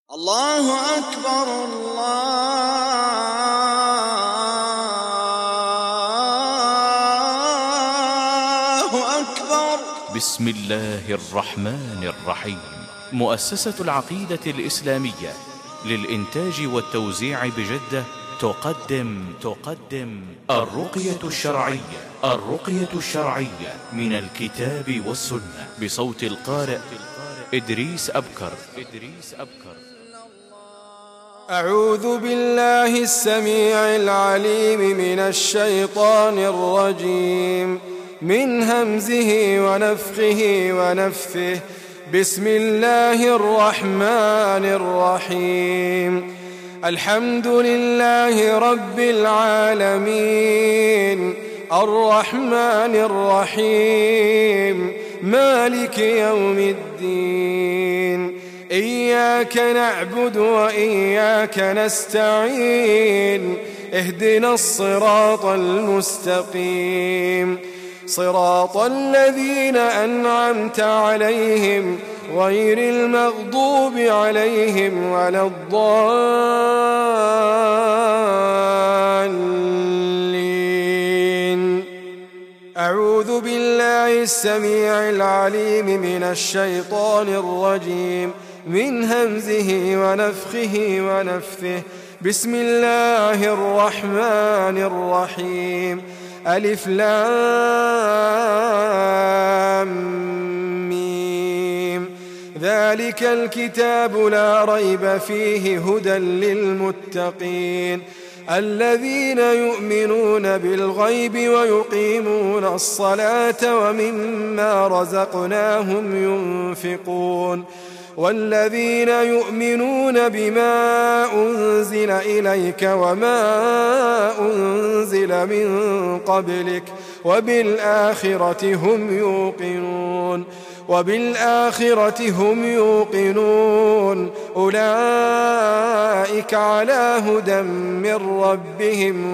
الله أكبر الله أكبر. بسم الله الرحمن الرحيم. مؤسسة العقيدة الإسلامية للإنتاج والتوزيع بجدة تقدم الرقية الشرعية من الكتاب والسنة بصوت القارئ إدريس أبكر. أعوذ بالله السميع العليم من الشيطان الرجيم، من همزه ونفخه ونفثه. بسم الله الرحمن الرحيم. الحمد لله رب العالمين، الرحمن الرحيم، مالك يوم الدين. إياك نعبد وإياك نستعين، اهدنا الصراط المستقيم، صراط الذين أنعمت عليهم غير المغضوب عليهم ولا الضالين. أعوذ بالله السميع العليم من الشيطان الرجيم، من همزه ونفخه ونفثه. بسم الله الرحمن الرحيم. ألف لام ميم. ذلك الكتاب لا ريب فيه هدى للمتقين، الذين يؤمنون بالغيب ويقيمون الصلاة ومما رزقناهم ينفقون، والذين يؤمنون بما أنزل إليك وما أنزل من قبلك وبالآخرة هم يوقنون. أولئك على هدى من ربهم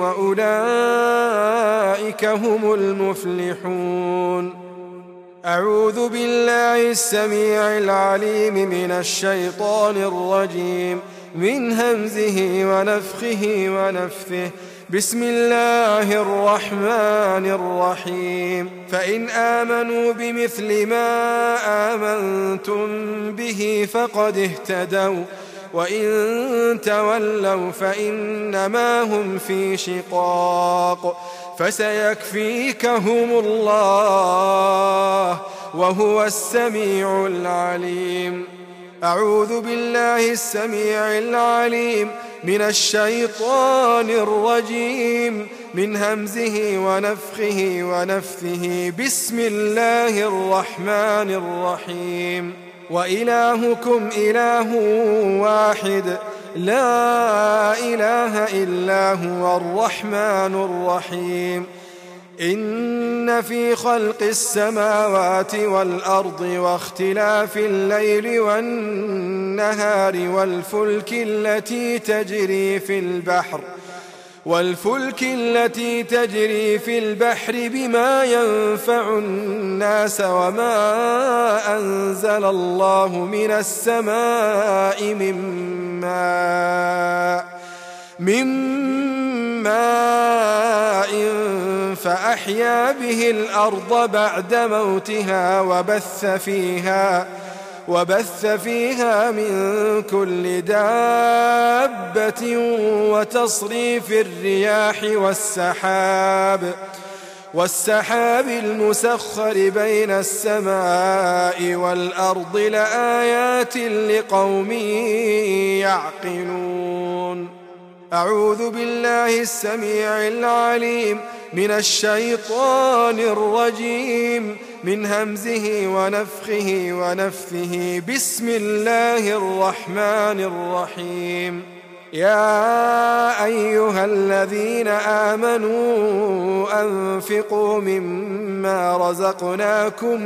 وأولئك هم المفلحون. أعوذ بالله السميع العليم من الشيطان الرجيم، من همزه ونفخه ونفثه. بسم الله الرحمن الرحيم. فإن آمنوا بمثل ما آمنتم به فقد اهتدوا، وإن تولوا فإنما هم في شقاق، فسيكفيكهم الله وهو السميع العليم. أعوذ بالله السميع العليم من الشيطان الرجيم، من همزه ونفخه ونفثه. بسم الله الرحمن الرحيم. وإلهكم إله واحد، لا إله إلا هو الرحمن الرحيم. إن في خلق السماوات والأرض واختلاف الليل والنهار والفلك التي تجري في البحر بما ينفع الناس وما أنزل الله من السماء من ماء فأحيا به الأرض بعد موتها وبث فيها من كل دابة وتصريف الرياح والسحاب المسخر بين السماء والأرض لآيات لقوم يعقلون. أعوذ بالله السميع العليم من الشيطان الرجيم، من همزه ونفخه ونفثه. بسم الله الرحمن الرحيم. يا أيها الذين آمنوا أنفقوا مما رزقناكم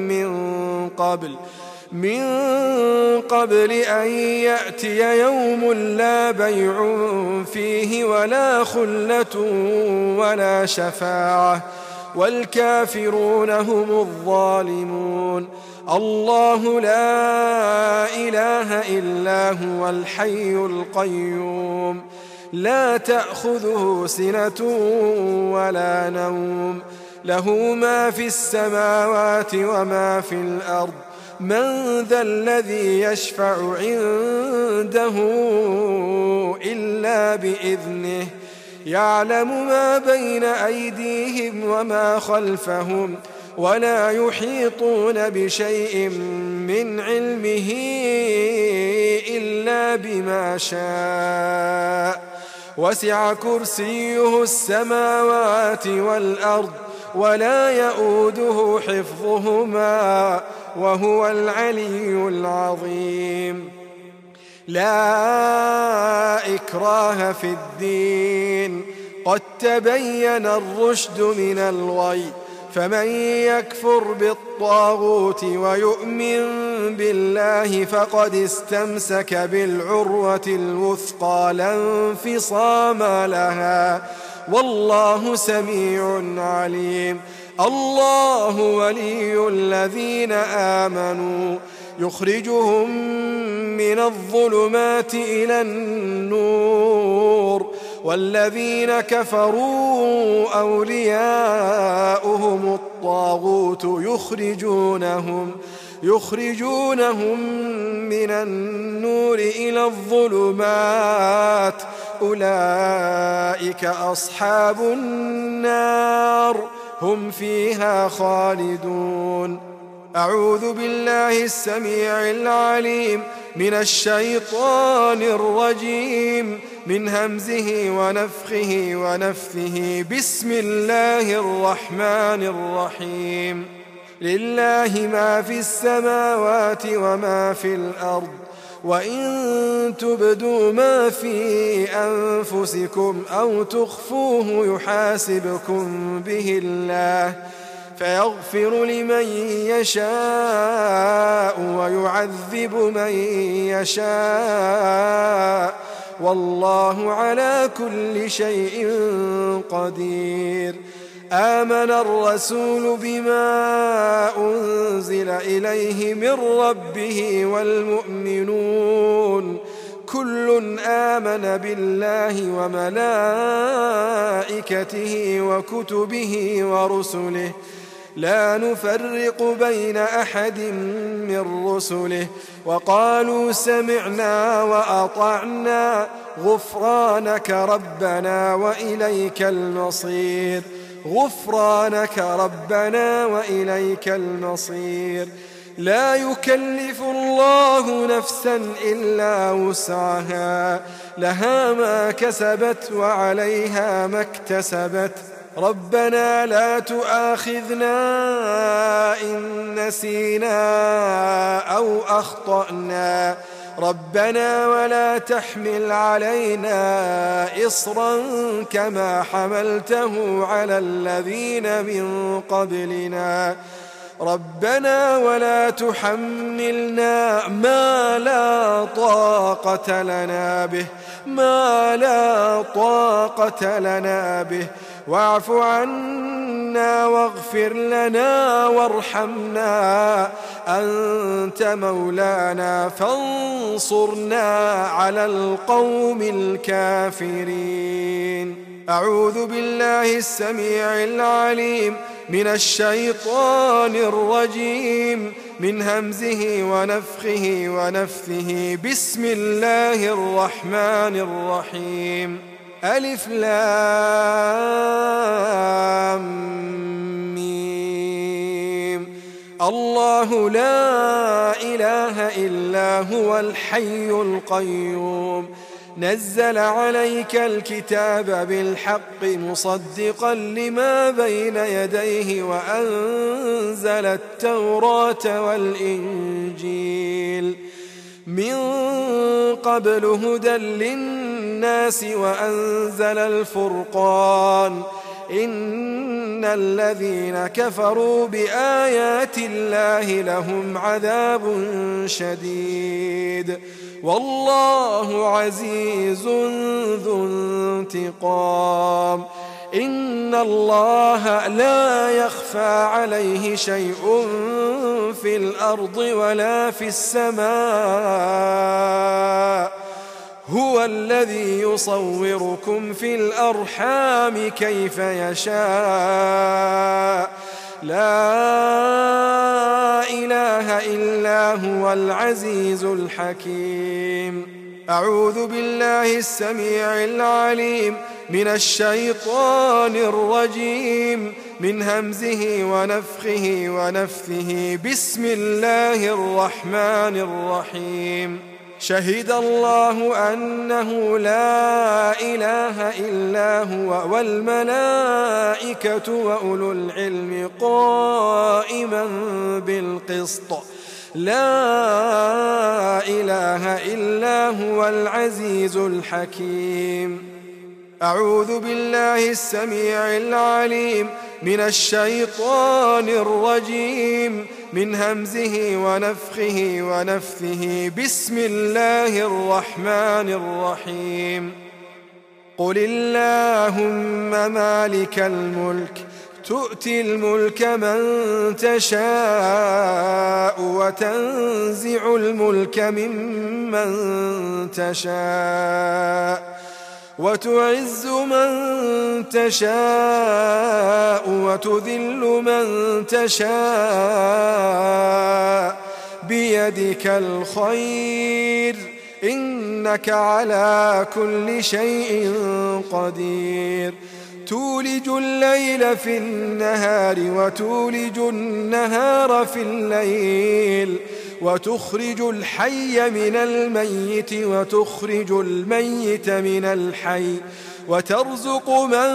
من قبل أن يأتي يوم لا بيع فيه ولا خلة ولا شفاعة والكافرون هم الظالمون. الله لا إله إلا هو الحي القيوم لا تأخذه سنة ولا نوم له ما في السماوات وما في الأرض من ذا الذي يشفع عنده إلا بإذنه يعلم ما بين أيديهم وما خلفهم ولا يحيطون بشيء من علمه إلا بما شاء وسع كرسيه السماوات والأرض ولا يؤوده حفظهما وهو العلي العظيم لا إكراه في الدين قد تبين الرشد من الغي فمن يكفر بالطاغوت ويؤمن بالله فقد استمسك بالعروة الوثقى لا انفصام لها والله سميع عليم الله ولي الذين آمنوا يخرجهم من الظلمات إلى النور والذين كفروا أولياؤهم الطاغوت يخرجونهم من النور إلى الظلمات أولئك أصحاب النار هم فيها خالدون أعوذ بالله السميع العليم من الشيطان الرجيم من همزه ونفخه ونفثه بسم الله الرحمن الرحيم لله ما في السماوات وما في الأرض وإن تبدوا ما في أنفسكم أو تخفوه يحاسبكم به الله فيغفر لمن يشاء ويعذب من يشاء والله على كل شيء قدير آمن الرسول بما أنزل إليه من ربه والمؤمنون كل آمن بالله وملائكته وكتبه ورسله لا نفرق بين أحد من رسله وقالوا سمعنا وأطعنا غفرانك ربنا وإليك المصير غفرانك ربنا وإليك المصير لا يكلف الله نفسا إلا وسعها لها ما كسبت وعليها ما اكتسبت ربنا لا تؤاخذنا إن نسينا أو أخطأنا ربنا ولا تحمل علينا إصرا كما حملته على الذين من قبلنا ربنا ولا تحملنا ما لا طاقة لنا به واعف عنا واغفر لنا وارحمنا أنت مولانا فانصرنا على القوم الكافرين أعوذ بالله السميع العليم من الشيطان الرجيم من همزه ونفخه ونفثه بسم الله الرحمن الرحيم ألف لام ميم الله لا إله إلا هو الحي القيوم نزل عليك الكتاب بالحق مصدقا لما بين يديه وأنزل التوراة والإنجيل من قبل هدى للناس وأنزل الفرقان إن الذين كفروا بآيات الله لهم عذاب شديد والله عزيز ذو انتقام إن الله لا يخفى عليه شيء في الأرض ولا في السماء هو الذي يصوركم في الأرحام كيف يشاء لا إله إلا هو العزيز الحكيم. أعوذ بالله السميع العليم من الشيطان الرجيم من همزه ونفخه ونفثه. بسم الله الرحمن الرحيم. شهد الله أنه لا إله إلا هو والملائكة وأولو العلم قائما بالقسط لا إله إلا هو العزيز الحكيم. أعوذ بالله السميع العليم من الشيطان الرجيم من همزه ونفخه ونفثه. بسم الله الرحمن الرحيم. قل اللهم مالك الملك تؤتي الملك من تشاء وتنزع الملك ممن تشاء وتعز من تشاء وتذل من تشاء بيدك الخير إنك على كل شيء قدير. تولج الليل في النهار وتولج النهار في الليل وتخرج الحي من الميت وتخرج الميت من الحي وترزق من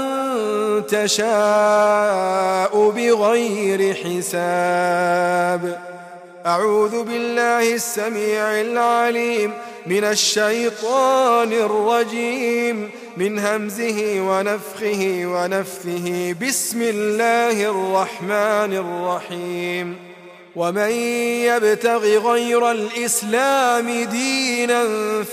تشاء بغير حساب. أعوذ بالله السميع العليم من الشيطان الرجيم من همزه ونفخه ونفثه. بسم الله الرحمن الرحيم. ومن يبتغ غير الإسلام دينا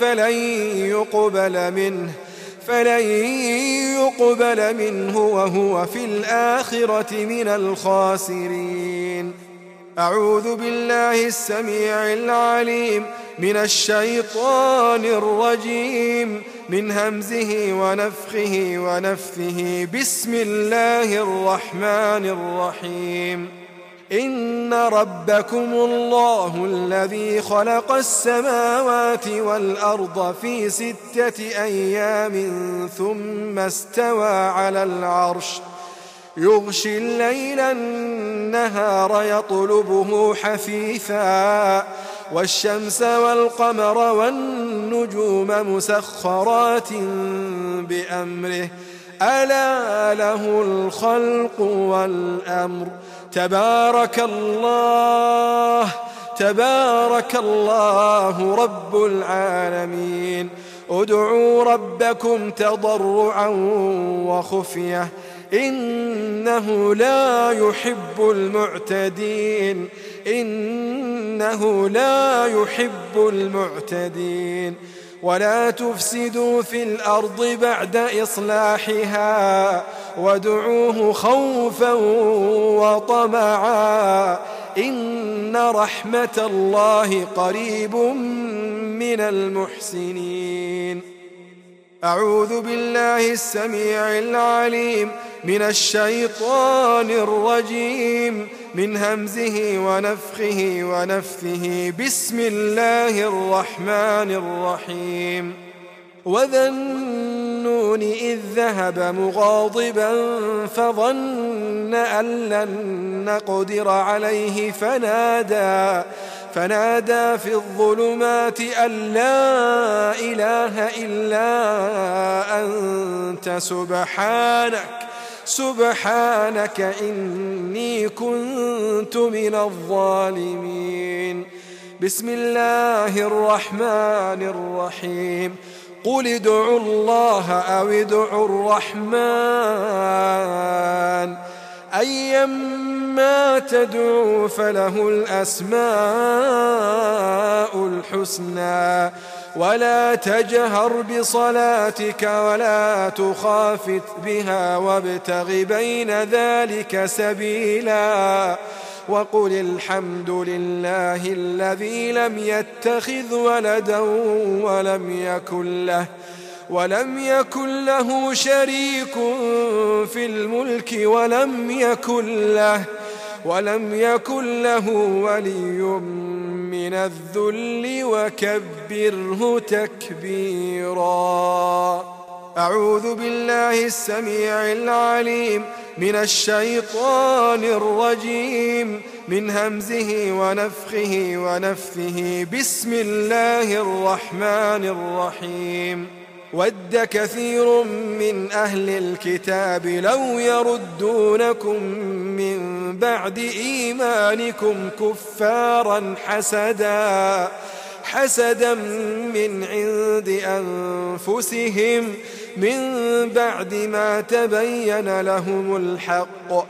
فلن يقبل منه وهو في الآخرة من الخاسرين. أعوذ بالله السميع العليم من الشيطان الرجيم من همزه ونفخه ونفثه. بسم الله الرحمن الرحيم. إن ربكم الله الذي خلق السماوات والأرض في 6 أيام ثم استوى على العرش يغشي الليل النهار يطلبه حثيثا والشمس والقمر والنجوم مسخرات بأمره ألا له الخلق والأمر. تبارك الله رب العالمين. ادعوا ربكم تضرعا وخفية إنه لا يحب المعتدين. ولا تفسدوا في الأرض بعد إصلاحها وادعوه خوفا وطمعا إن رحمة الله قريب من المحسنين. أعوذ بالله السميع العليم من الشيطان الرجيم من همزه ونفخه ونفثه. بسم الله الرحمن الرحيم. وذا النون إذ ذهب مغاضبا فظن أن لن نقدر عليه فنادى في الظلمات أن لا إله إلا أنت سبحانك إني كنت من الظالمين. بسم الله الرحمن الرحيم. قل ادعوا الله أو ادعوا الرحمن أيما تدعوا فله الأسماء الحسنى ولا تجهر بصلاتك ولا تخافت بها وابتغ بين ذلك سبيلا وقل الحمد لله الذي لم يتخذ ولدا ولم يكن له شريك في الملك ولم يكن له ولي من الذل وكبره تكبيرا. أعوذ بالله السميع العليم من الشيطان الرجيم من همزه ونفثه بسم الله الرحمن الرحيم. ود كثير من أهل الكتاب لو يردونكم من بعد إيمانكم كفارا حسدا من عند أنفسهم من بعد ما تبين لهم الحق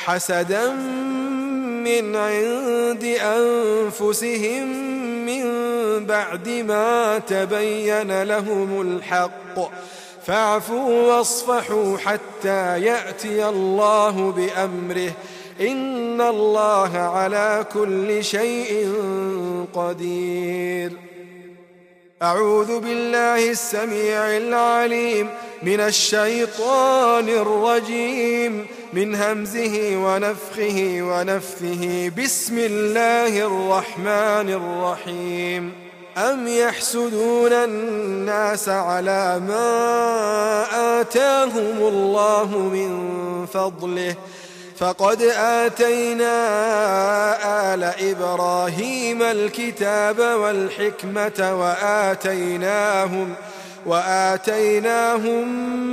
فاعفوا واصفحوا حتى يأتي الله بأمره إن الله على كل شيء قدير. أعوذ بالله السميع العليم من الشيطان الرجيم من همزه ونفثه بسم الله الرحمن الرحيم. أم يحسدون الناس على ما آتاهم الله من فضله فقد آتينا آل إبراهيم الكتاب والحكمة وآتيناهم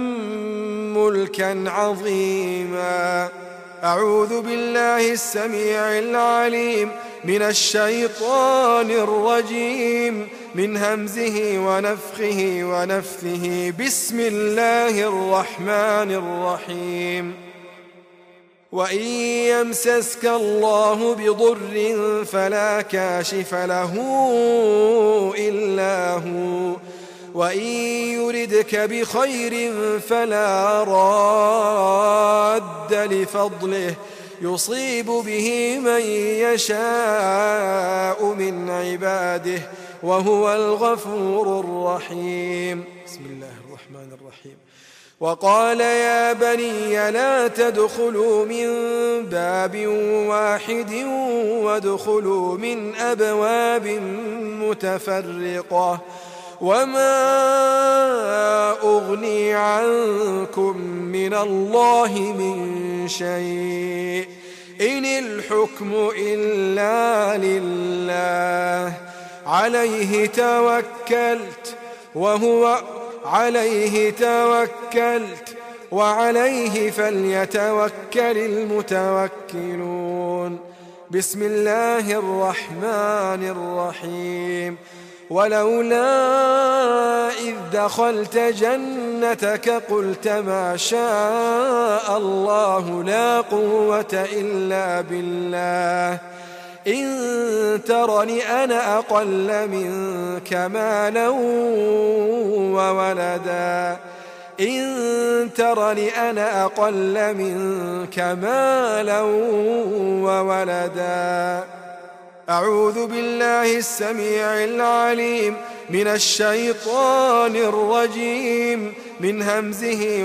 ملكا عظيما. أعوذ بالله السميع العليم من الشيطان الرجيم من همزه ونفثه بسم الله الرحمن الرحيم. وإن يمسسك الله بضر فلا كاشف له إلا هو وإن يردك بخير فلا راد لفضله يصيب به من يشاء من عباده وهو الغفور الرحيم. بسم الله الرحمن الرحيم. وقال يا بني لا تدخلوا من باب واحد وادخلوا من أبواب متفرقة وما أغني عنكم من الله من شيء إن الحكم إلا لله عليه توكلت وعليه فليتوكل المتوكلون. بسم الله الرحمن الرحيم. ولولا إذ دخلت جنتك قلت ما شاء الله لا قوة إلا بالله إن ترني أنا أقل منك مالا وولدا أعوذ بالله السميع العليم من الشيطان الرجيم من همزه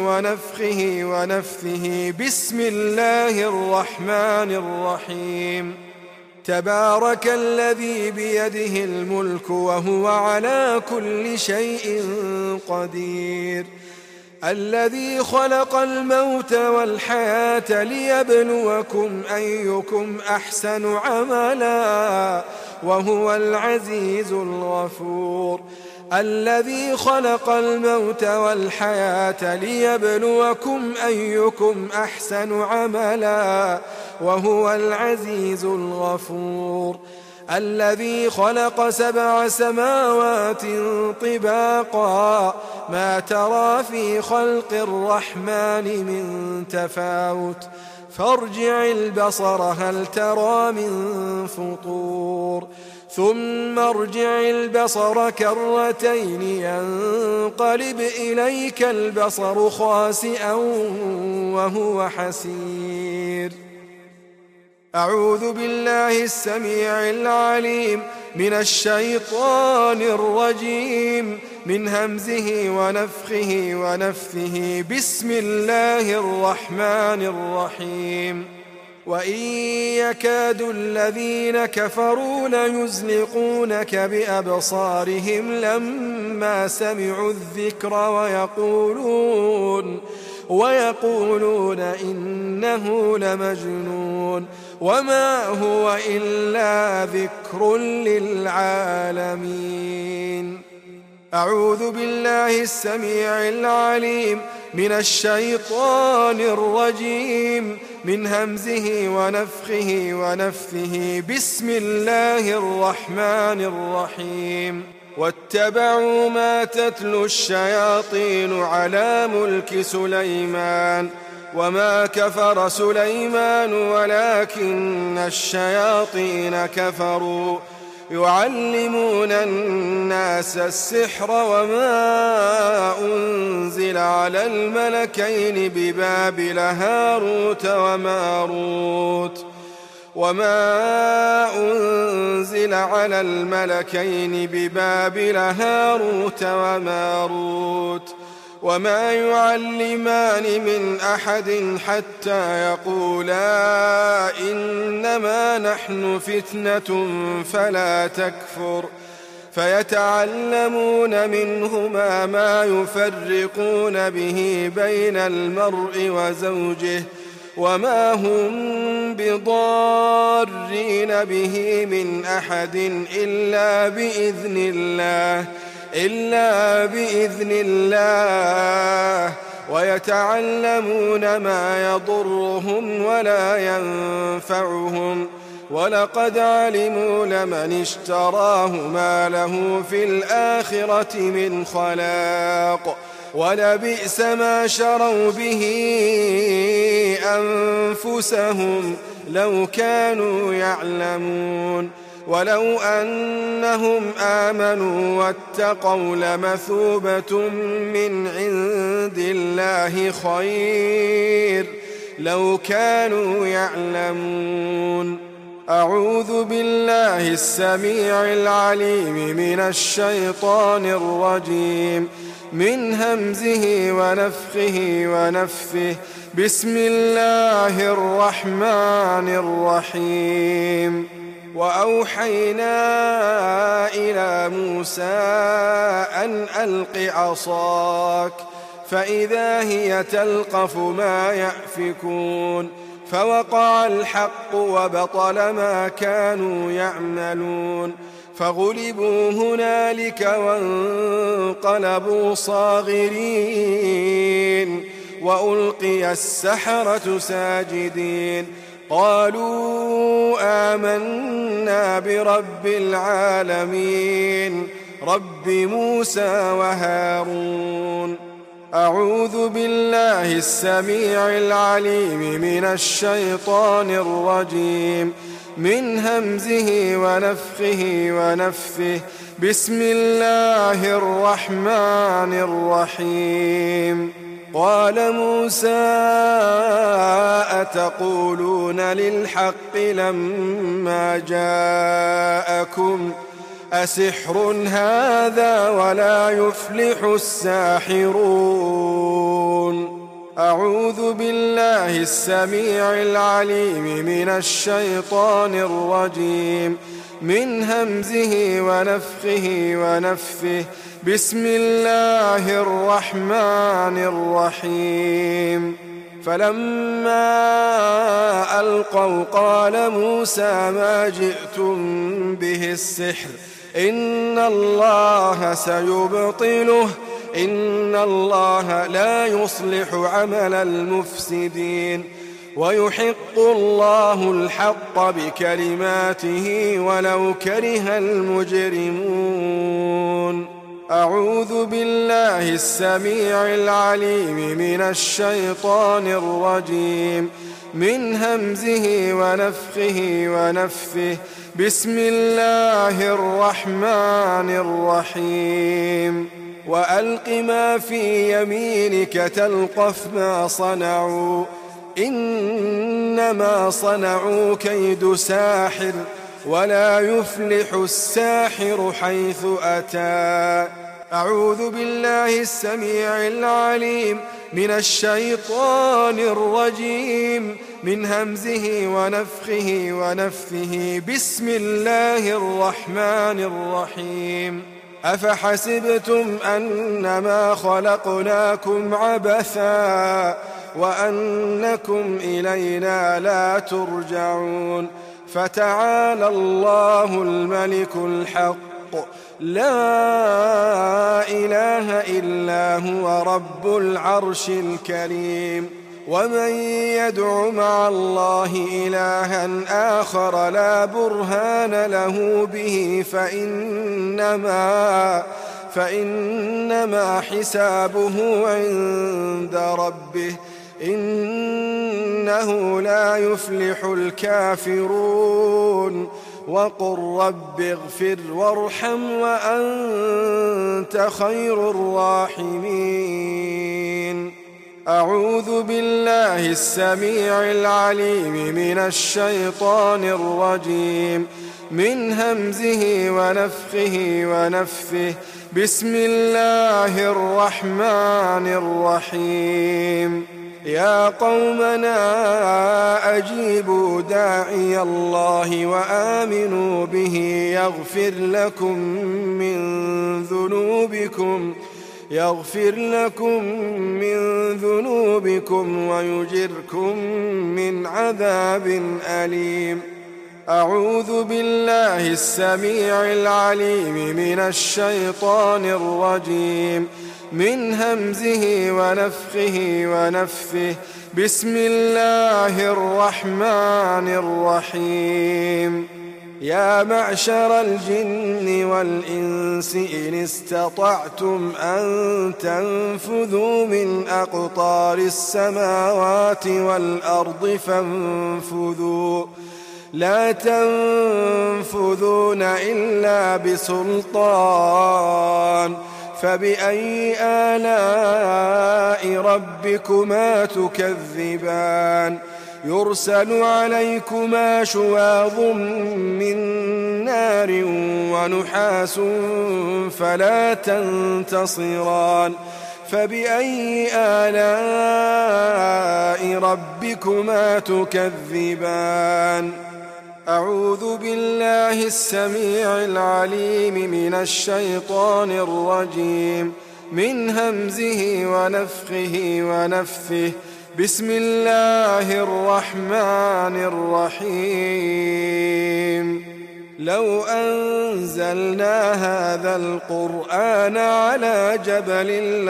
ونفثه بسم الله الرحمن الرحيم. تبارك الذي بيده الملك وهو على كل شيء قدير الذي خلق الموت والحياة ليبلوكم أيكم أحسن عملا وهو العزيز الغفور. الذي خلق الموت والحياة ليبلوكم أيكم أحسن عملا وهو العزيز الغفور. الذي خلق 7 سماوات طباقا ما ترى في خلق الرحمن من تفاوت فارجع البصر هل ترى من فطور ثم ارجع البصر كرتين ينقلب إليك البصر خاسئا وهو حسير. أعوذ بالله السميع العليم من الشيطان الرجيم من همزه ونفخه ونفثه. بسم الله الرحمن الرحيم. وإن يكاد الذين كفروا ليزلقونك بأبصارهم لما سمعوا الذكر ويقولون إنه لمجنون وما هو إلا ذكر للعالمين. أعوذ بالله السميع العليم من الشيطان الرجيم من همزه ونفخه ونفثه. بسم الله الرحمن الرحيم. واتبعوا ما تتلو الشياطين على ملك سليمان وما كفر سليمان ولكن الشياطين كفروا يعلمون الناس السحر وما أنزل على الملكين ببابل هاروت وماروت وما يعلمان من أحد حتى يقولا إنما نحن فتنة فلا تكفر فيتعلمون منهما ما يفرقون به بين المرء وزوجه وما هم بضارين به من أحد إلا بإذن الله ويتعلمون ما يضرهم ولا ينفعهم ولقد علموا لمن اشتراه ما له في الآخرة من خلاق ولبئس ما شروا به أنفسهم لو كانوا يعلمون. ولو أنهم آمنوا واتقوا لمثوبة من عند الله خير لو كانوا يعلمون. أعوذ بالله السميع العليم من الشيطان الرجيم من همزه ونفخه ونفثه. بسم الله الرحمن الرحيم. وأوحينا إلى موسى أن ألق عصاك فإذا هي تلقف ما يأفكون فوقع الحق وبطل ما كانوا يعملون فغلبوا هنالك وانقلبوا صاغرين وألقي السحرة ساجدين قالوا آمنا برب العالمين رب موسى وهارون. أعوذ بالله السميع العليم من الشيطان الرجيم من همزه ونفخه ونفثه. بسم الله الرحمن الرحيم. قال موسى أتقولون للحق لما جاءكم أسحر هذا ولا يفلح الساحرون. أعوذ بالله السميع العليم من الشيطان الرجيم من همزه ونفخه ونفثه. بسم الله الرحمن الرحيم. فلما ألقوا قال موسى ما جئتم به السحر إن الله سيبطله إن الله لا يصلح عمل المفسدين ويحق الله الحق بكلماته ولو كره المجرمون. أعوذ بالله السميع العليم من الشيطان الرجيم من همزه ونفخه ونفثه. بسم الله الرحمن الرحيم. وألق ما في يمينك تلقف ما صنعوا إنما صنعوا كيد ساحر ولا يفلح الساحر حيث أتى. أعوذ بالله السميع العليم من الشيطان الرجيم من همزه ونفخه ونفثه. بسم الله الرحمن الرحيم. أفحسبتم أنما خلقناكم عبثا وأنكم إلينا لا ترجعون. فتعالى الله الملك الحق لا إله إلا هو رب العرش الكريم. ومن يدع مع الله إلها آخر لا برهان له به فإنما حسابه عند ربه إنه لا يفلح الكافرون. وقل رب اغفر وارحم وأنت خير الراحمين. أعوذ بالله السميع العليم من الشيطان الرجيم من همزه ونفخه ونفثه. بسم الله الرحمن الرحيم. يا قومنا أجيبوا داعي الله وآمنوا به يغفر لكم من ذنوبكم ويجركم من عذاب أليم. أعوذ بالله السميع العليم من الشيطان الرجيم من همزه ونفخه ونفثه. بسم الله الرحمن الرحيم. يا معشر الجن والإنس إن استطعتم أن تنفذوا من أقطار السماوات والأرض فانفذوا لا تنفذون إلا بسلطان. فبأي آلاء ربكما تكذبان؟ يرسل عليكما شواظ من نار ونحاس فلا تنتصران. فبأي آلاء ربكما تكذبان؟ أعوذ بالله السميع العليم من الشيطان الرجيم من همزه ونفخه ونفثه. بسم الله الرحمن الرحيم. لو أنزلنا هذا القرآن على جبل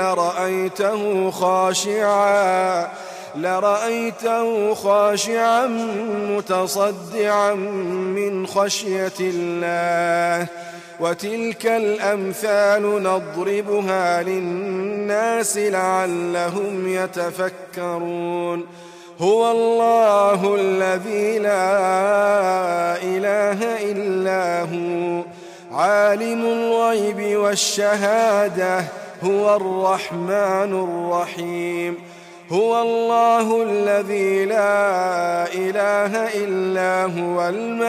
لرأيته خاشعا متصدعا من خشية الله. وتلك الأمثال نضربها للناس لعلهم يتفكرون. هو الله الذي لا إله إلا هو عالم الغيب والشهادة هو الرحمن الرحيم. هو الله الذي لا إله إلا هو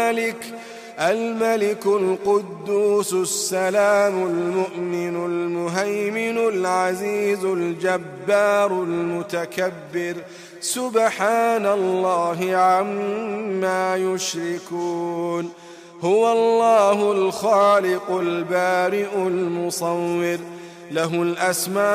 الملك القدوس السلام المؤمن المهيمن العزيز الجبار المتكبر. سبحان الله عما يشركون. هو الله الخالق البارئ المصور له الأسماء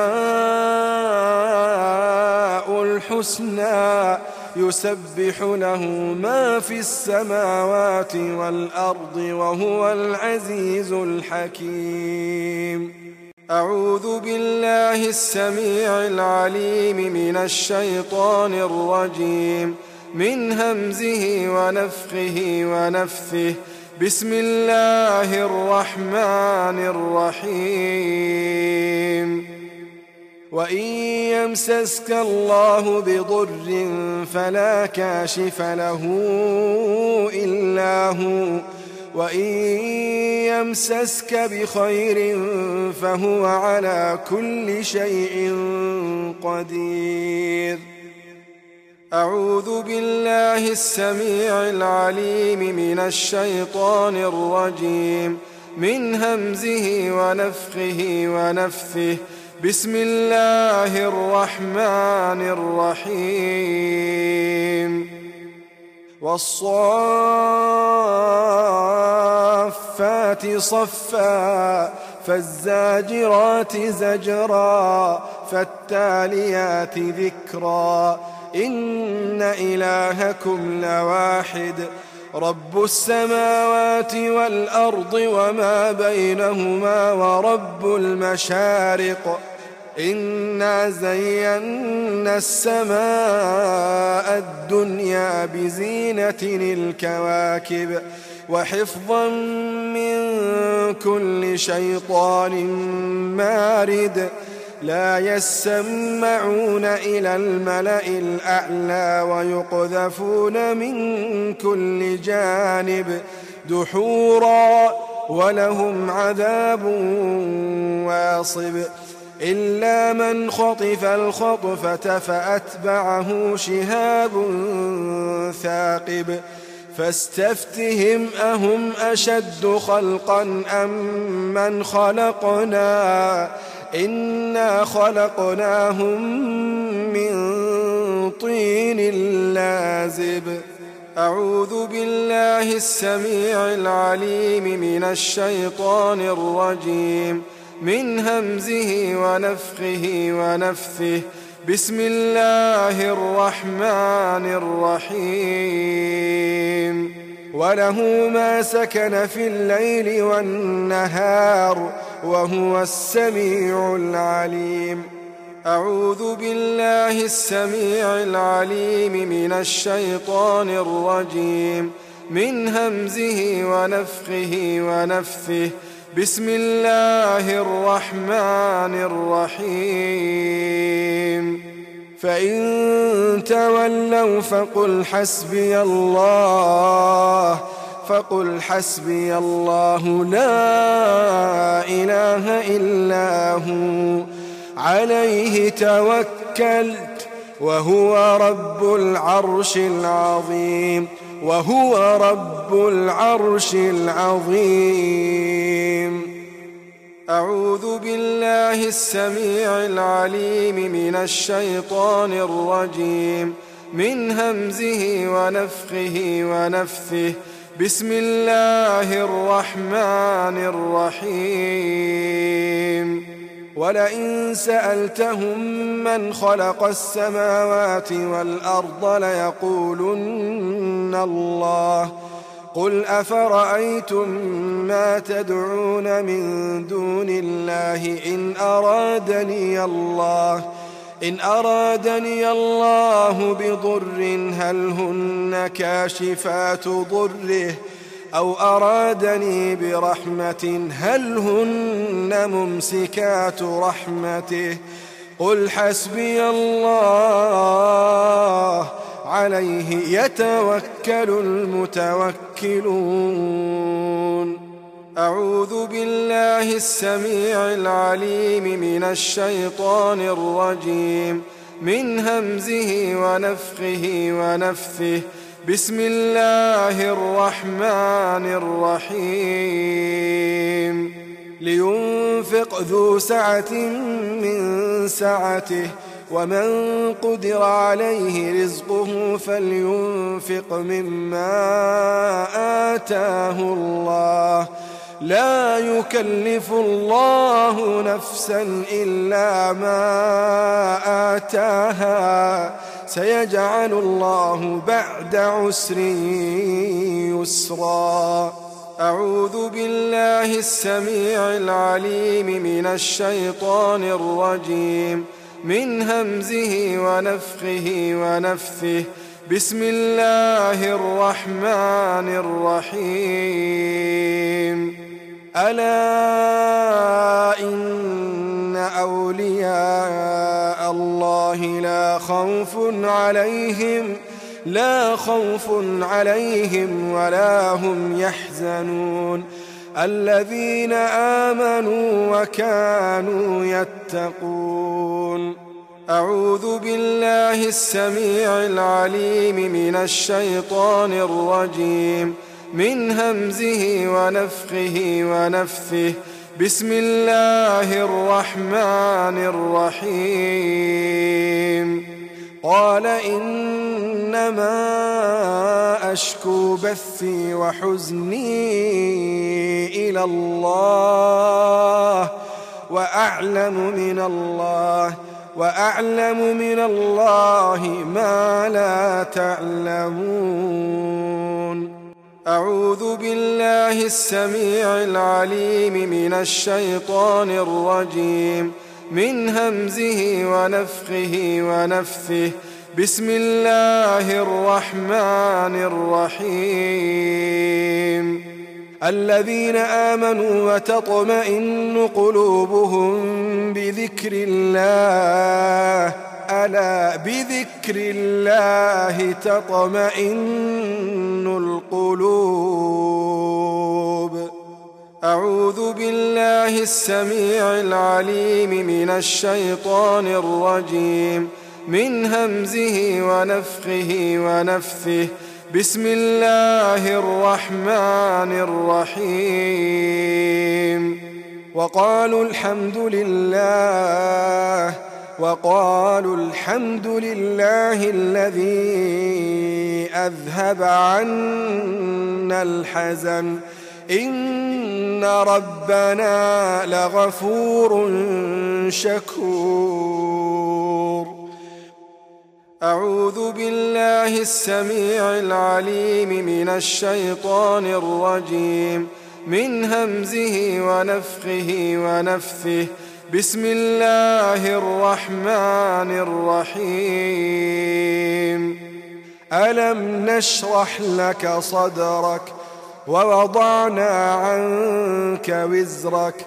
الحسنى يسبح له ما في السماوات والأرض وهو العزيز الحكيم. أعوذ بالله السميع العليم من الشيطان الرجيم من همزه ونفخه ونفثه. بسم الله الرحمن الرحيم وإن يمسسك الله بضر فلا كاشف له إلا هو وإن يمسسك بخير فهو على كل شيء قدير. أعوذ بالله السميع العليم من الشيطان الرجيم من همزه ونفخه ونفثه. بسم الله الرحمن الرحيم والصافات صفا فالزاجرات زجرا فالتاليات ذكرا إن إلهكم لواحد رب السماوات والأرض وما بينهما ورب المشارق إنا زينا السماء الدنيا بزينة الكواكب وحفظا من كل شيطان مارد لا يسمعون إلى الملأ الأعلى ويقذفون من كل جانب دحورا ولهم عذاب واصب إلا من خطف الخطفة فأتبعه شهاب ثاقب فاستفتهم أهم أشد خلقا أم من خلقنا إنا خلقناهم من طين لازب. أعوذ بالله السميع العليم من الشيطان الرجيم من همزه ونفخه ونفثه. بسم الله الرحمن الرحيم وله ما سكن في الليل والنهار وهو السميع العليم. أعوذ بالله السميع العليم من الشيطان الرجيم من همزه ونفخه ونفثه. بسم الله الرحمن الرحيم فإن تولوا فقل حسبي الله لا إله إلا هو عليه توكلت وهو رب العرش العظيم أعوذ بالله السميع العليم من الشيطان الرجيم من همزه ونفخه ونفثه. بسم الله الرحمن الرحيم ولئن سألتهم من خلق السماوات والأرض ليقولن الله قل أفرأيتم ما تدعون من دون الله إن أرادني الله بضر هل هن كاشفات ضره أو أرادني برحمة هل هن ممسكات رحمته قل حسبي الله عليه يتوكل المتوكلون. أعوذ بالله السميع العليم من الشيطان الرجيم من همزه ونفخه ونفثه. بسم الله الرحمن الرحيم لينفق ذو سعة من سعته ومن قدر عليه رزقه فلينفق مما آتاه الله لا يكلف الله نفسا إلا ما آتاها سيجعل الله بعد عسر يسرا. أعوذ بالله السميع العليم من الشيطان الرجيم من همزه ونفخه ونفثه. بسم الله الرحمن الرحيم ألا إن أولياء الله لا خوف عليهم ولا هم يحزنون الذين آمنوا وكانوا يتقون أعوذ بالله السميع العليم من الشيطان الرجيم من همزه ونفخه ونفثه بسم الله الرحمن الرحيم قال إنما أشكو بثي وحزني إلى الله وأعلم من الله ما لا تعلمون أعوذ بالله السميع العليم من الشيطان الرجيم من همزه ونفخه ونفثه بسم الله الرحمن الرحيم الذين آمنوا وتطمئن قلوبهم بذكر الله ألا بذكر الله تطمئن القلوب أعوذ بالله السميع العليم من الشيطان الرجيم من همزه ونفخه ونفثه بسم الله الرحمن الرحيم وقالوا الحمد لله الذي أذهب عنا الحزن إن ربنا لغفور شكور أعوذ بالله السميع العليم من الشيطان الرجيم من همزه ونفخه ونفثه بسم الله الرحمن الرحيم ألم نشرح لك صدرك ووضعنا عنك وزرك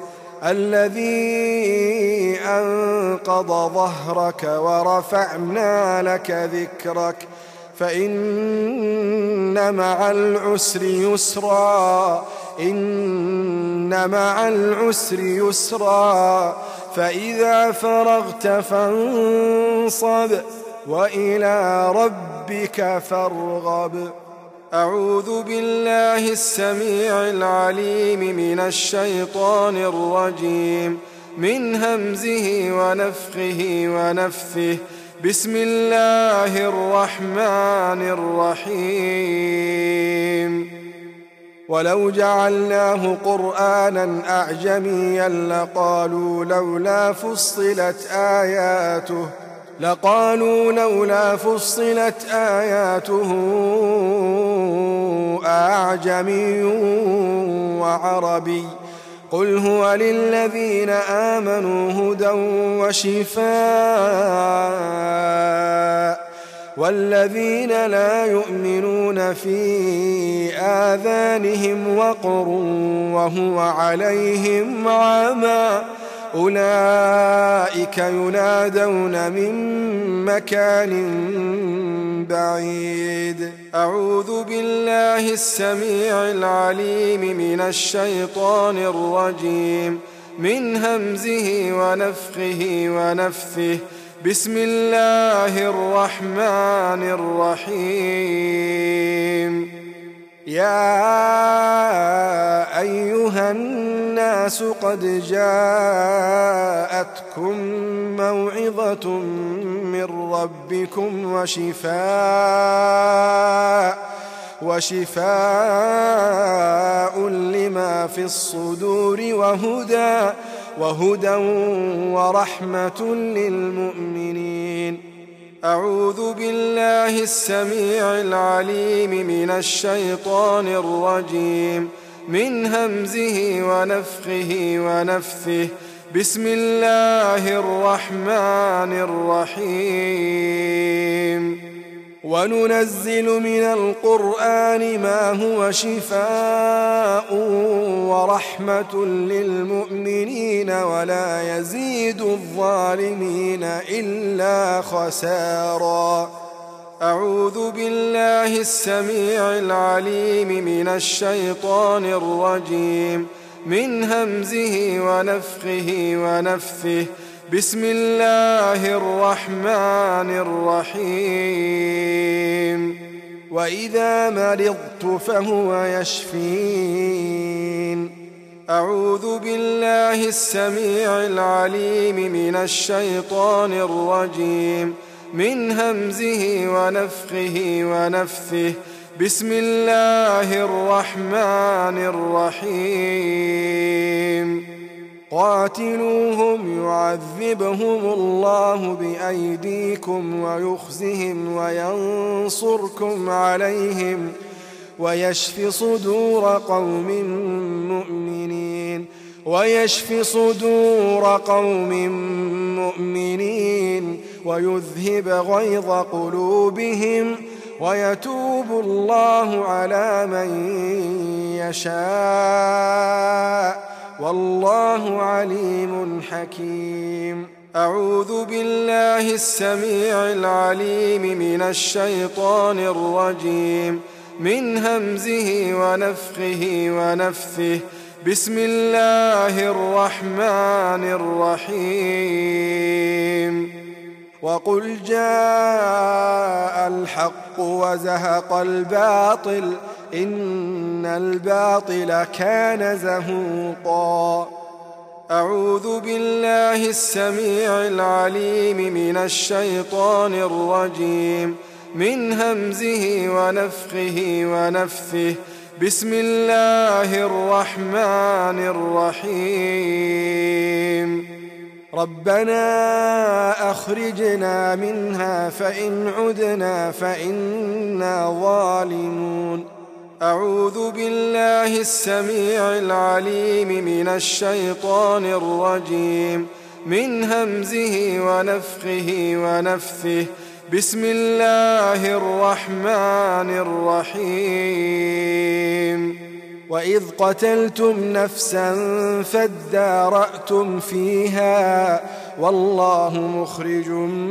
الذي أنقض ظهرك ورفعنا لك ذكرك فإن مع العسر يسرا فإذا فرغت فانصب وإلى ربك فارغب أعوذ بالله السميع العليم من الشيطان الرجيم من همزه ونفخه ونفثه بسم الله الرحمن الرحيم ولو جعلناه قرآنا أعجميا لقالوا لولا فصلت آياته أعجمي وعربي قل هو للذين آمنوا هدى وشفاء والذين لا يؤمنون في آذانهم وقر وهو عليهم عمى أولئك ينادون من مكان بعيد أعوذ بالله السميع العليم من الشيطان الرجيم من همزه ونفخه ونفثه بسم الله الرحمن الرحيم يا أيها الناس قد جاءتكم موعظة من ربكم وشفاء لما في الصدور وهدى ورحمة للمؤمنين أعوذ بالله السميع العليم من الشيطان الرجيم من همزه ونفخه ونفثه بسم الله الرحمن الرحيم وننزل من القرآن ما هو شفاء ورحمة للمؤمنين ولا يزيد الظالمين إلا خسارا. أعوذ بالله السميع العليم من الشيطان الرجيم من همزه ونفخه ونفثه. بسم الله الرحمن الرحيم. وإذا مرضت فهو يشفين. أعوذ بالله السميع العليم من الشيطان الرجيم من همزه ونفخه ونفثه. بسم الله الرحمن الرحيم. قاتلوهم يعذبهم الله بأيديكم ويخزهم وينصركم عليهم ويشف صدور قوم مؤمنين ويذهب غيظ قلوبهم ويتوب الله على من يشاء والله عليم حكيم. أعوذ بالله السميع العليم من الشيطان الرجيم من همزه ونفخه ونفثه. بسم الله الرحمن الرحيم. وقل جاء الحق وزهق الباطل إن الباطل كان زهوقا. أعوذ بالله السميع العليم من الشيطان الرجيم من همزه ونفخه ونفثه. بسم الله الرحمن الرحيم. ربنا أخرجنا منها فإن عدنا فإنا ظالمون. أعوذ بالله السميع العليم من الشيطان الرجيم من همزه ونفخه ونفثه. بسم الله الرحمن الرحيم. وإذ قتلتم نفسا فادارأتم فيها والله مخرج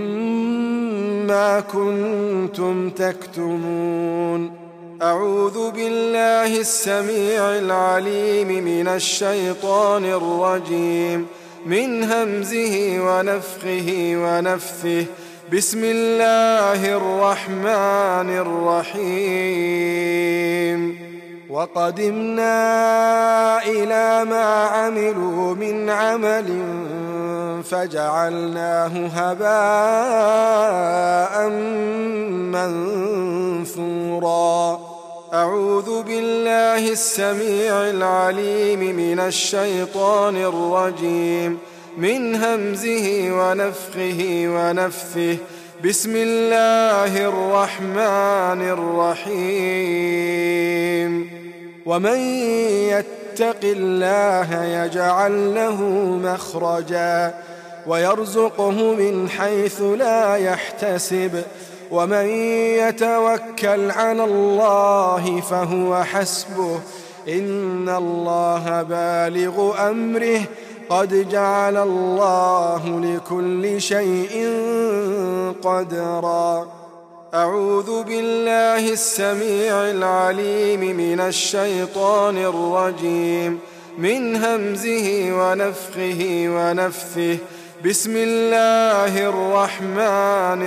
ما كنتم تكتمون. أعوذ بالله السميع العليم من الشيطان الرجيم من همزه ونفخه ونفثه. بسم الله الرحمن الرحيم. وقدمنا إلى ما عملوا من عمل فجعلناه هباء منثورا. أعوذ بالله السميع العليم من الشيطان الرجيم من همزه ونفخه ونفثه. بسم الله الرحمن الرحيم. ومن يتق الله يجعل له مخرجا ويرزقه من حيث لا يحتسب ومن يتوكل على الله فهو حسبه إن الله بالغ أمره قد جعل الله لكل شيء قدرا. أعوذ بالله السميع العليم من الشيطان الرجيم من همزه ونفخه ونفثه. بسم الله الرحمن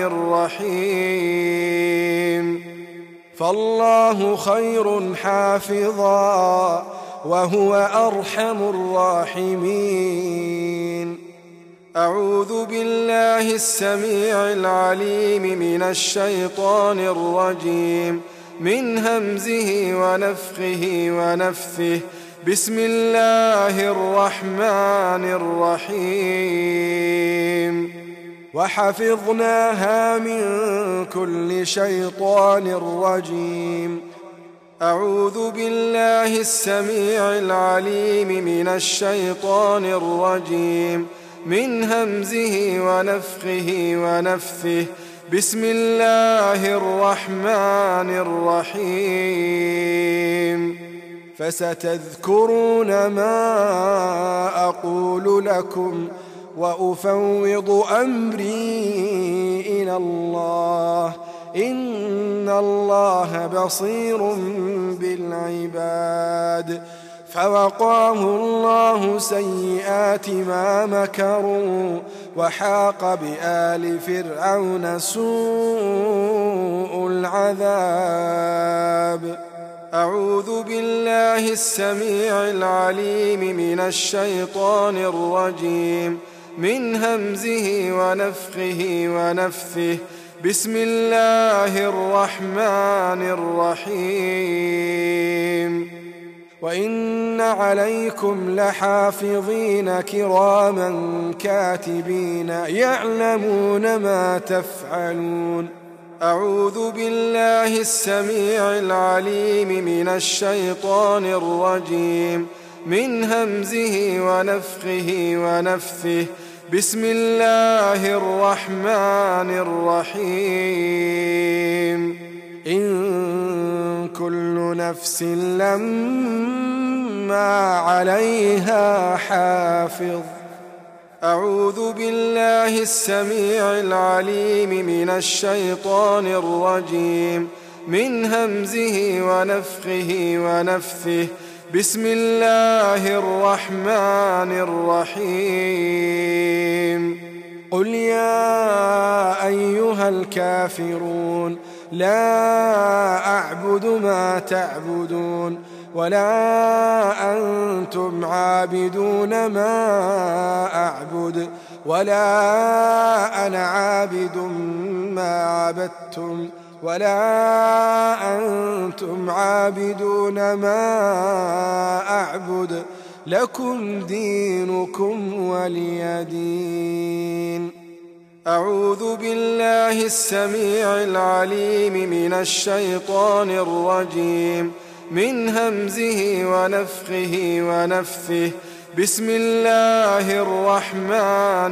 الرحيم. فالله خير حافظا وهو أرحم الراحمين. أعوذ بالله السميع العليم من الشيطان الرجيم من همزه ونفخه ونفثه. بسم الله الرحمن الرحيم. وحفظناها من كل شيطان رجيم. أعوذ بالله السميع العليم من الشيطان الرجيم من همزه ونفخه ونفثه. بسم الله الرحمن الرحيم فستذكرون ما أقول لكم وأفوض أمري إلى الله إن الله بصير بالعباد فوقاه الله سيئات ما مكروا وحاق بآل فرعون سوء العذاب أعوذ بالله السميع العليم من الشيطان الرجيم من همزه ونفخه ونفثه بسم الله الرحمن الرحيم وإن عليكم لحافظين كراما كاتبين يعلمون ما تفعلون أعوذ بالله السميع العليم من الشيطان الرجيم من همزه ونفخه ونفثه بسم الله الرحمن الرحيم إن كل نفس لما عليها حافظ أعوذ بالله السميع العليم من الشيطان الرجيم من همزه ونفخه ونفثه بسم الله الرحمن الرحيم قل يا أيها الكافرون لا أعبد ما تعبدون ولا أنتم عابدون ما أعبد ولا أنا عابد ما عبدتم ولا أنتم عابدون ما أعبد لكم دينكم ولي دين أعوذ بالله السميع العليم من الشيطان الرجيم من همزه ونفخه ونفثه بسم الله الرحمن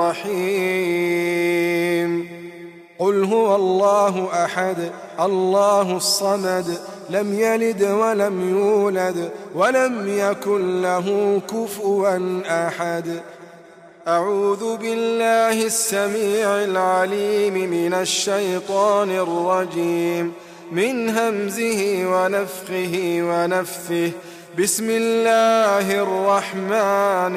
الرحيم قل هو الله أحد الله الصمد لم يلد ولم يولد ولم يكن له كفوا أحد أعوذ بالله السميع العليم من الشيطان الرجيم من همزه ونفخه ونفثه بسم الله الرحمن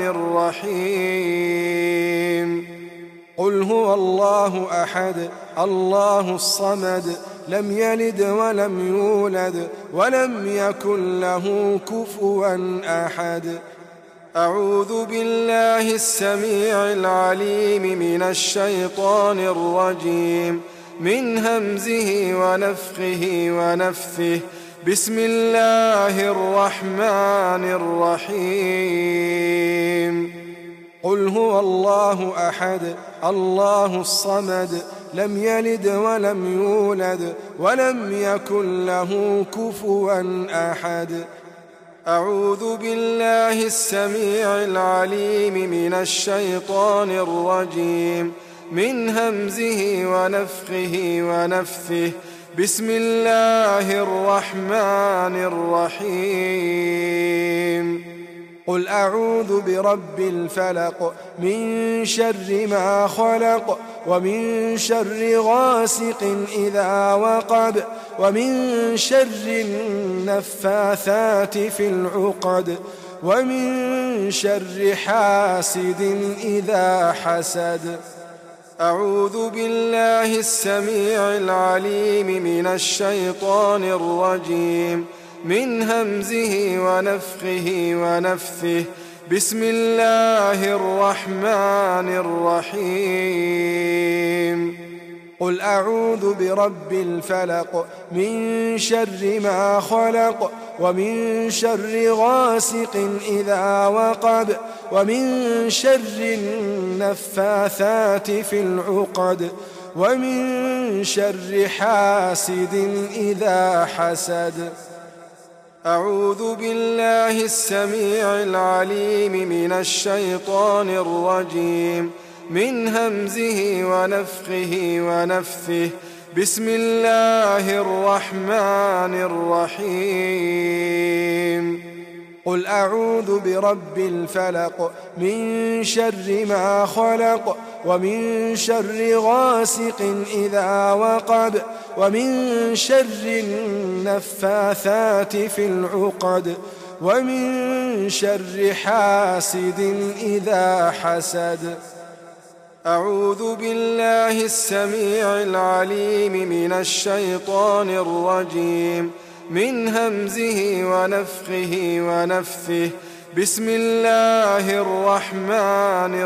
الرحيم قل هو الله أحد الله الصمد لم يلد ولم يولد ولم يكن له كفوا أحد أعوذ بالله السميع العليم من الشيطان الرجيم من همزه ونفخه ونفثه بسم الله الرحمن الرحيم قل هو الله أحد الله الصمد لم يلد ولم يولد ولم يكن له كفوا أحد أعوذ بالله السميع العليم من الشيطان الرجيم من همزه ونفخه ونفثه بسم الله الرحمن الرحيم قل أعوذ برب الفلق من شر ما خلق ومن شر غاسق إذا وقب ومن شر النفاثات في العقد ومن شر حاسد إذا حسد أعوذ بالله السميع العليم من الشيطان الرجيم من همزه ونفخه ونفثه بسم الله الرحمن الرحيم قل أعوذ برب الفلق من شر ما خلق ومن شر غاسق إذا وقب ومن شر النفاثات في العقد ومن شر حاسد إذا حسد أعوذ بالله السميع العليم من الشيطان الرجيم من همزه ونفخه ونفثه. بسم الله الرحمن الرحيم. قل أعوذ برب الفلق من شر ما خلق ومن شر غاسق إذا وقب ومن شر النفاثات في العقد ومن شر حاسد إذا حسد. أعوذ بالله السميع العليم من الشيطان الرجيم من همزه ونفخه ونفثه. بسم الله الرحمن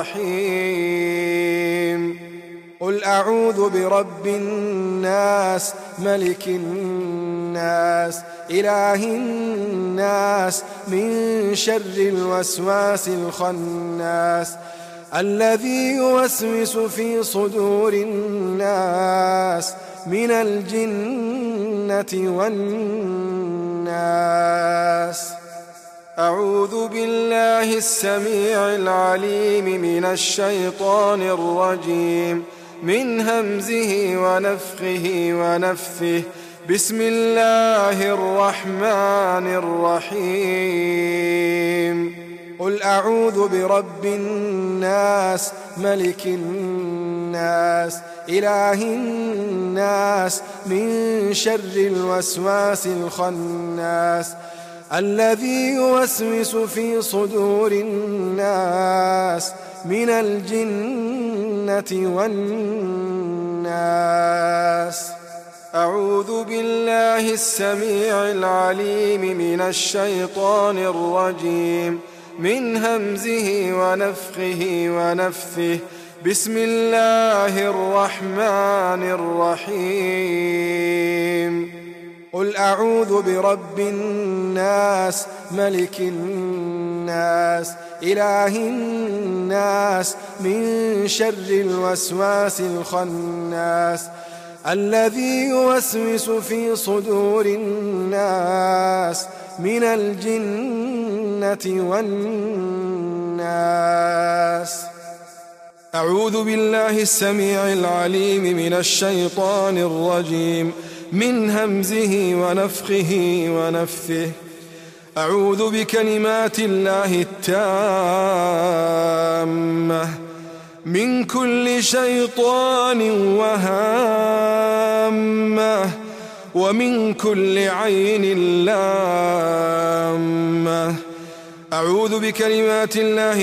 الرحيم. قل أعوذ برب الناس ملك الناس إله الناس من شر الوسواس الخناس الذي يوسوس في صدور الناس من الجنة والناس. أعوذ بالله السميع العليم من الشيطان الرجيم من همزه ونفخه ونفثه. بسم الله الرحمن الرحيم. قل أعوذ برب الناس ملك الناس إله الناس من شر الوسواس الخناس الذي يوسوس في صدور الناس من الجنة والناس. أعوذ بالله السميع العليم من الشيطان الرجيم من همزه ونفخه ونفثه. بسم الله الرحمن الرحيم. قل أعوذ برب الناس ملك الناس إله الناس من شر الوسواس الخناس الذي يوسوس في صدور الناس من الجنة والناس. أعوذ بالله السميع العليم من الشيطان الرجيم من همزه ونفخه ونفثه. أعوذ بكلمات الله التامة من كل شيطان وهامة ومن كل عين لامة. أعوذ بكلمات الله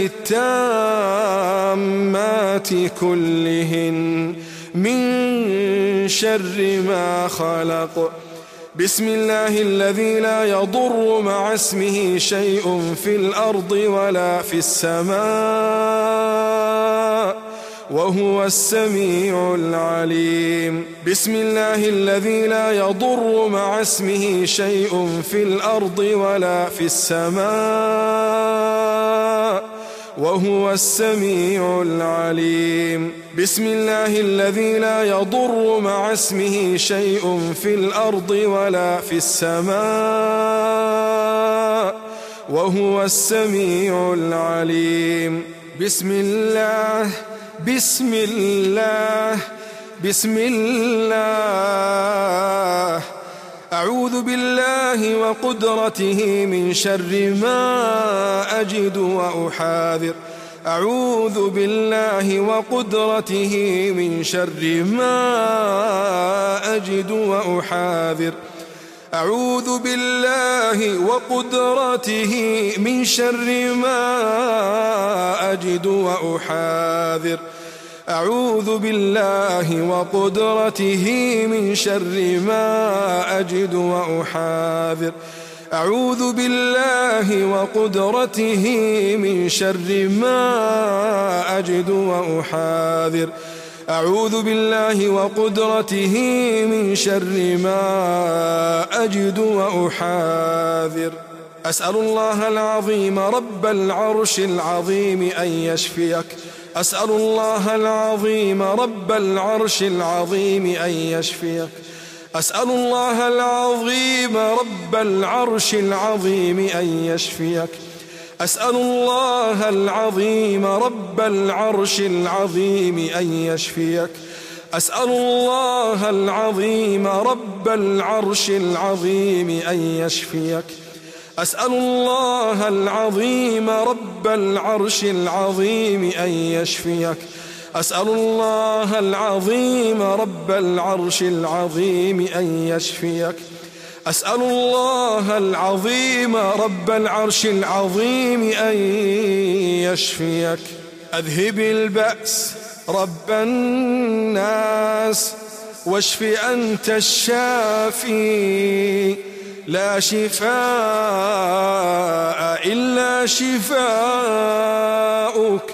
التامات كلهن من شر ما خلق. بسم الله الذي لا يضر مع اسمه شيء في الأرض ولا في السماء وهو السميع العليم. بسم الله الذي لا يضر مع اسمه شيء في الأرض ولا في السماء وهو السميع العليم. بسم الله الذي لا يضر مع اسمه شيء في الأرض ولا في السماء وهو السميع العليم. بسم الله بسم الله بسم الله. أعوذ بالله وقدرته من شر ما أجد وأحاذر. أعوذ بالله وقدرته من شر ما أجد وأحاذر. أعوذ بالله وقدرته من شر ما أجد وأحاذر. أعوذ بالله وقدرته من شر ما أجد وأحاذر. أعوذ بالله وقدرته من شر ما أجد وأحاذر. أعوذ بالله وقدرته من شر ما أجد وأحاذر. أسأل الله العظيم رب العرش العظيم أن يشفيك. أسأل الله العظيم رب العرش العظيم أن يشفيك. أسأل الله العظيم رب العرش العظيم أن يشفيك. أسأل الله العظيم رب العرش العظيم أن يشفيك. أسأل الله العظيم رب العرش العظيم أن يشفيك. أسأل الله العظيم رب العرش العظيم أن يشفيك. أسأل الله العظيم رب العرش العظيم أن يشفيك. أسأل الله العظيم رب العرش العظيم أن يشفيك. أذهب البأس رب الناس واشف أنت الشافي، لا شفاء إلا شفاؤك،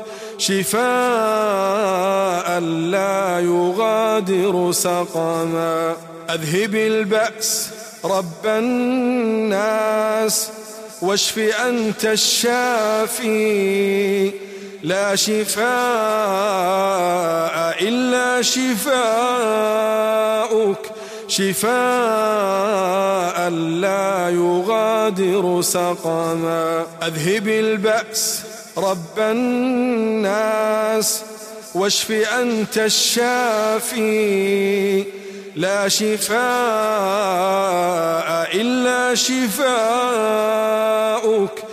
شفاء لا يغادر سقما. أذهب البأس رب الناس واشف أنت الشافي، لا شفاء إلا شفاؤك، شفاء لا يغادر سقما. أذهب البأس رب الناس واشف أنت الشافي، لا شفاء إلا شفاؤك،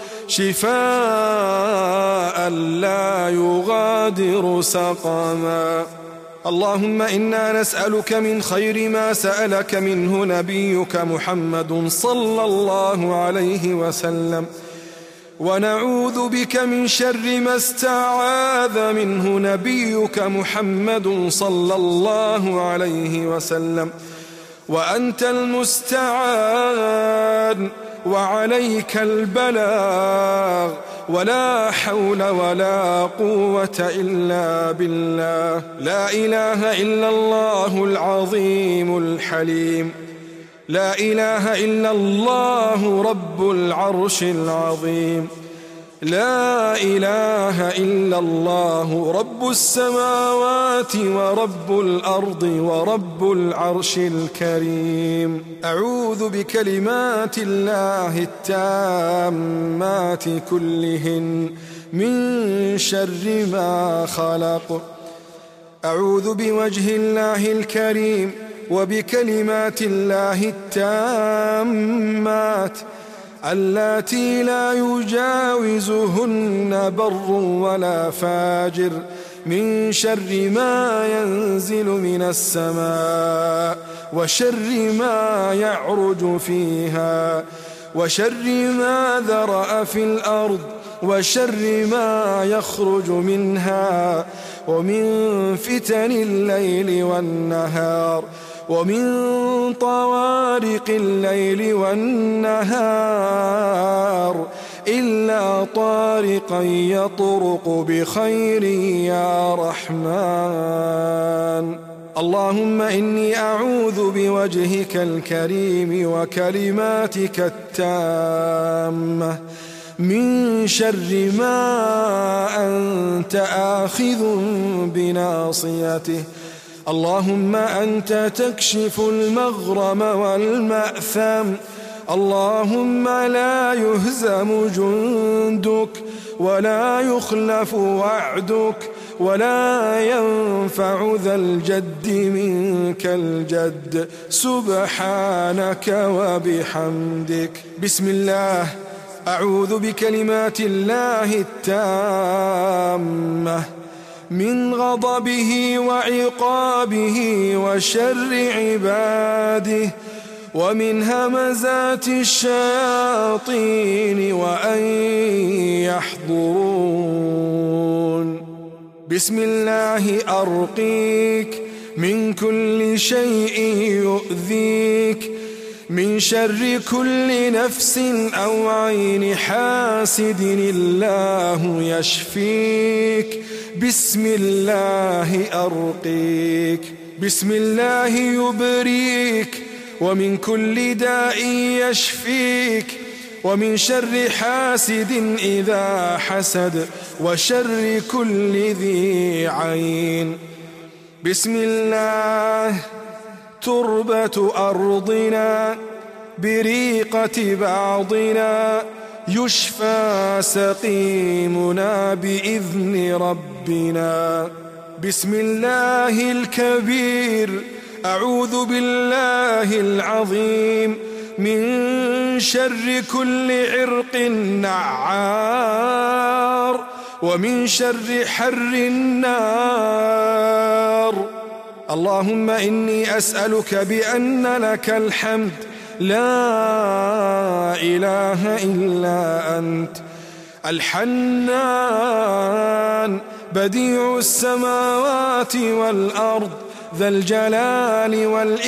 شفاء لا يغادر سقما. اللهم إنا نسألك من خير ما سألك منه نبيك محمد صلى الله عليه وسلم، ونعوذ بك من شر ما استعاذ منه نبيك محمد صلى الله عليه وسلم، وأنت المستعان وعليك البلاغ، ولا حول ولا قوة إلا بالله. لا إله إلا الله العظيم الحليم، لا إله إلا الله رب العرش العظيم، لا إله إلا الله رب السماوات ورب الأرض ورب العرش الكريم. أعوذ بكلمات الله التامات كلهن من شر ما خلق. أعوذ بوجه الله الكريم وبكلمات الله التامات اللاتي لا يجاوزهن بر ولا فاجر من شر ما ينزل من السماء، وشر ما يعرج فيها، وشر ما ذرأ في الأرض، وشر ما يخرج منها، ومن فتن الليل والنهار، ومن طوارق الليل والنهار، إلا طارقا يطرق بخير يا رحمن. اللهم إني أعوذ بوجهك الكريم وكلماتك التامة من شر ما أنت آخذ بناصيته. اللهم أنت تكشف المغرم والمأثم، اللهم لا يهزم جندك ولا يخلف وعدك ولا ينفع ذا الجد منك الجد، سبحانك وبحمدك. بسم الله. أعوذ بكلمات الله التامة من غضبه وعقابه وشر عباده، ومن همزات الشياطين وأن يحضرون. بسم الله أرقيك من كل شيء يؤذيك، من شر كل نفس أو عين حاسد الله يشفيك. بسم الله أرقيك، بسم الله يبريك، ومن كل داء يشفيك، ومن شر حاسد إذا حسد، وشر كل ذي عين. بسم الله. تربة أرضنا بريقة بعضنا، يشفى سقيمنا بإذن ربنا. بسم الله الكبير أعوذ بالله العظيم من شر كل عرق نعار ومن شر حر النار. اللهم إني أسألك بأن لك الحمد لا إله إلا أنت، الحنان بديع السماوات والأرض ذا الجلال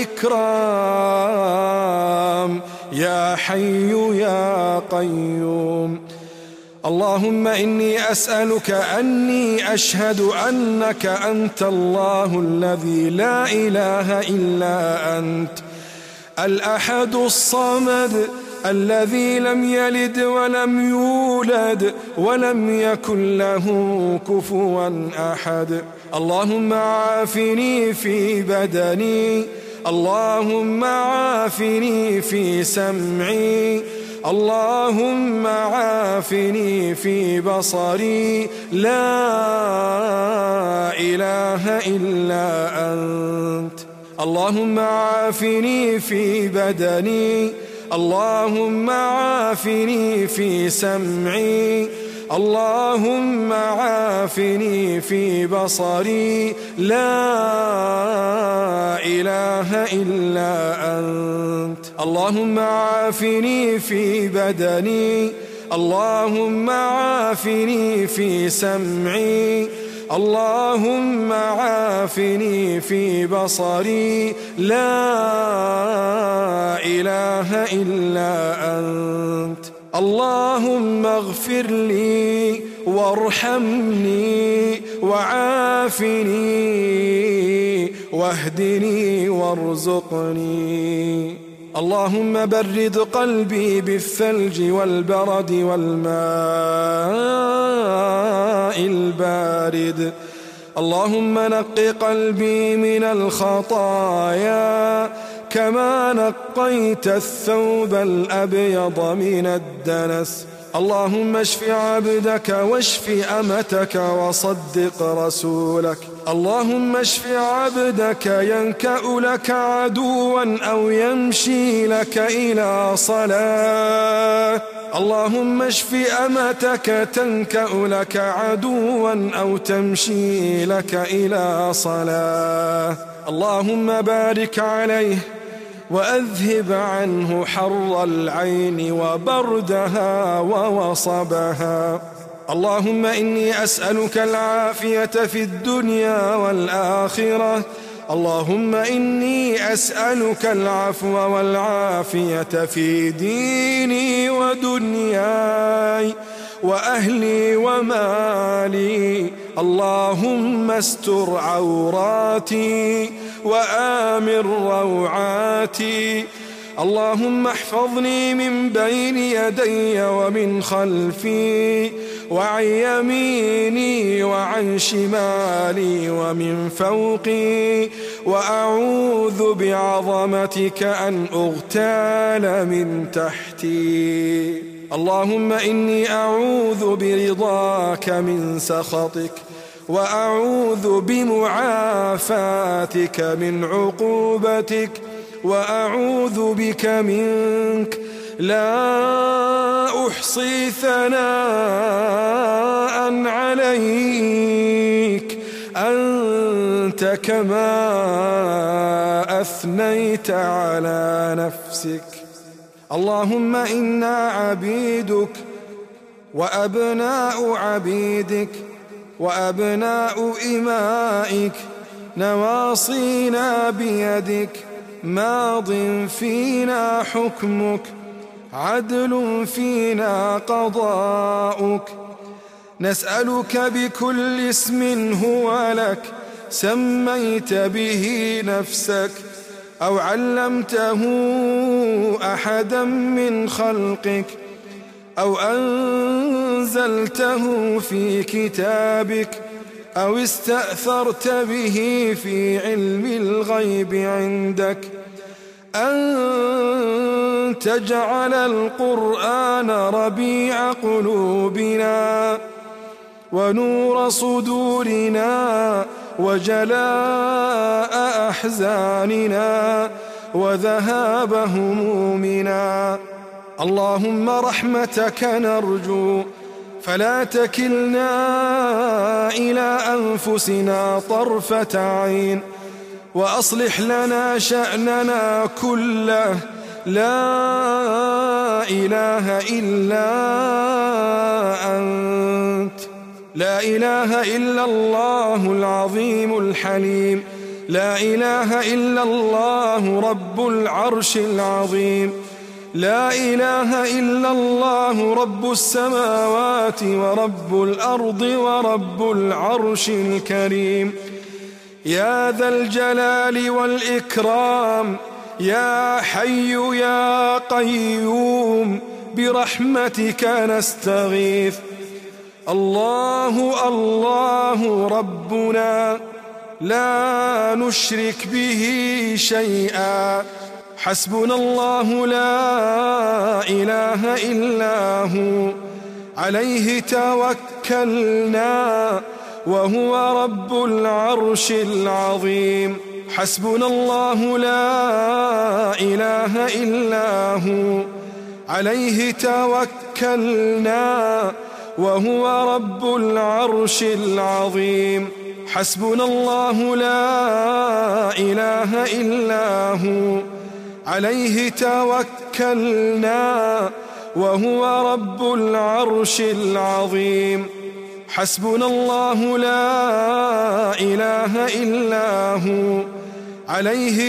والإكرام، يا حي يا قيوم. اللهم إني أسألك أني أشهد أنك أنت الله الذي لا إله إلا أنت، الأحد الصمد الذي لم يلد ولم يولد ولم يكن له كفوا أحد. اللهم عافني في بدني، اللهم عافني في سمعي، اللهم عافني في بصري، لا إله إلا أنت. اللهم عافني في بدني، اللهم عافني في سمعي، اللهم عافني في بصري، لا إله إلا أنت. اللهم عافني في بدني، اللهم عافني في سمعي، اللهم عافني في بصري، لا إله إلا أنت. اللهم اغفر لي وارحمني وعافني واهدني وارزقني. اللهم برد قلبي بالثلج والبرد والماء البارد. اللهم نق قلبي من الخطايا كما نقيت الثوب الأبيض من الدنس. اللهم اشف عبدك واشف أمتك وصدق رسولك. اللهم اشف عبدك ينكأ لك عدوا أو يمشي لك إلى صلاة. اللهم اشف أمتك تنكأ لك عدوا أو تمشي لك إلى صلاة. اللهم بارك عليه وأذهب عنه حر العين وبردها ووصبها. اللهم إني أسألك العافية في الدنيا والآخرة. اللهم إني أسألك العفو والعافية في ديني ودنياي وأهلي ومالي. اللهم استر عوراتي وآمن روعاتي. اللهم احفظني من بين يدي ومن خلفي وعن يميني وعن شمالي ومن فوقي، وأعوذ بعظمتك أن أغتال من تحتي. اللهم إني أعوذ برضاك من سخطك، وأعوذ بمعافاتك من عقوبتك، وأعوذ بك منك، لا أحصي ثناء عليك أنت كما أثنيت على نفسك. اللهم إنا عبيدك وأبناء عبيدك وأبناء إمائك، نواصينا بيدك، ماض فينا حكمك، عدل فينا قضاؤك. نسألك بكل اسم هو لك سميت به نفسك أو علمته أحدا من خلقك أو أنزلته في كتابك أو استأثرت به في علم الغيب عندك أن تجعل القرآن ربيع قلوبنا ونور صدورنا وجلاء أحزاننا وذهاب همومنا. اللهم رحمتك نرجو فلا تكلنا إلى أنفسنا طرفة عين، وأصلح لنا شأننا كله. لا إله إلا أنت، لا إله إلا الله العظيم الحليم، لا إله إلا الله رب العرش العظيم، لا إله إلا الله رب السماوات ورب الأرض ورب العرش الكريم. يا ذا الجلال والإكرام، يا حي يا قيوم، برحمتك نستغيث. الله الله ربنا لا نشرك به شيئا، حسبنا الله لا إله إلا هو، عليه توكلنا وهو رب العرش العظيم. حسبنا الله لا إله إلا هو، عليه توكلنا وهو رب العرش العظيم. حسبنا الله لا إله إلا هو، عليه توكلنا وهو رب العرش العظيم. حسبنا الله لا إله إلا هو، عليه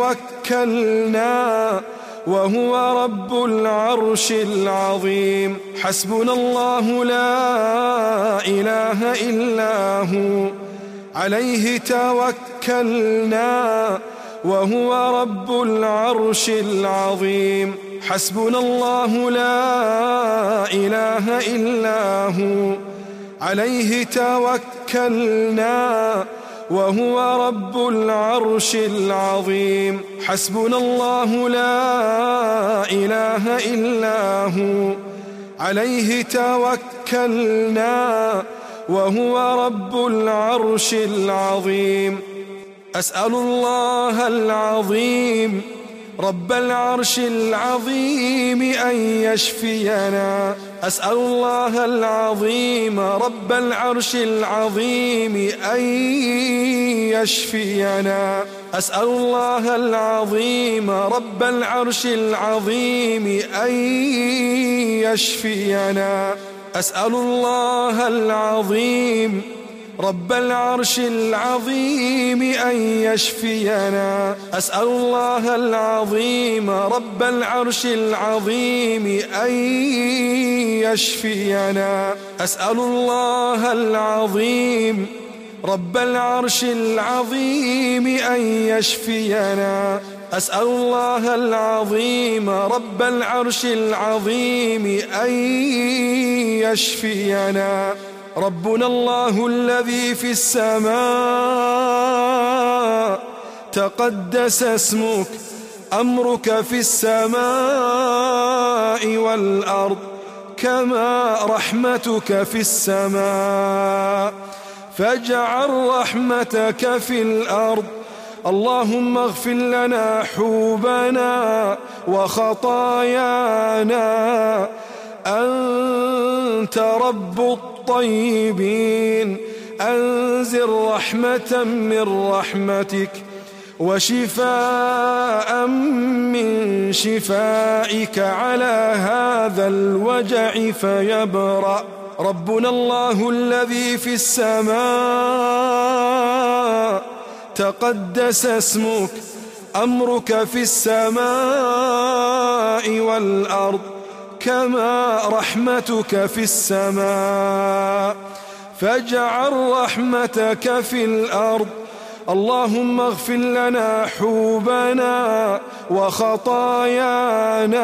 توكلنا وهو رب العرش العظيم. حسبنا الله لا إله إلا هو، عليه توكلنا وهو رب العرش العظيم. حسبنا الله لا إله إلا هو، عليه توكلنا وهو رب العرش العظيم. حسبنا الله لا إله إلا هو، عليه توكلنا وهو رب العرش العظيم. أسأل الله العظيم رب العرش العظيم أن يشفينا. أسأل الله العظيم رب العرش العظيم أن يشفينا. أسأل الله العظيم رب العرش العظيم أن يشفينا. أسأل الله العظيم رب العرش العظيم أن يشفينا. أسأل الله العظيم رب العرش العظيم أن يشفينا. أسأل الله العظيم رب العرش العظيم أن يشفينا. أسأل الله العظيم رب العرش العظيم أن يشفينا. ربنا الله الذي في السماء، تقدس اسمك، أمرك في السماء والأرض، كما رحمتك في السماء، فاجعل رحمتك في الأرض. اللهم اغفر لنا حوبنا وخطايانا، أنت رب الطيبين، أنزل رحمة من رحمتك وشفاء من شفائك على هذا الوجع فيبرأ. ربنا الله الذي في السماء، تقدس اسمك، أمرك في السماء والأرض، كما رحمتك في السماء، فاجعل رحمتك في الأرض. اللهم اغفر لنا حوبنا وخطايانا،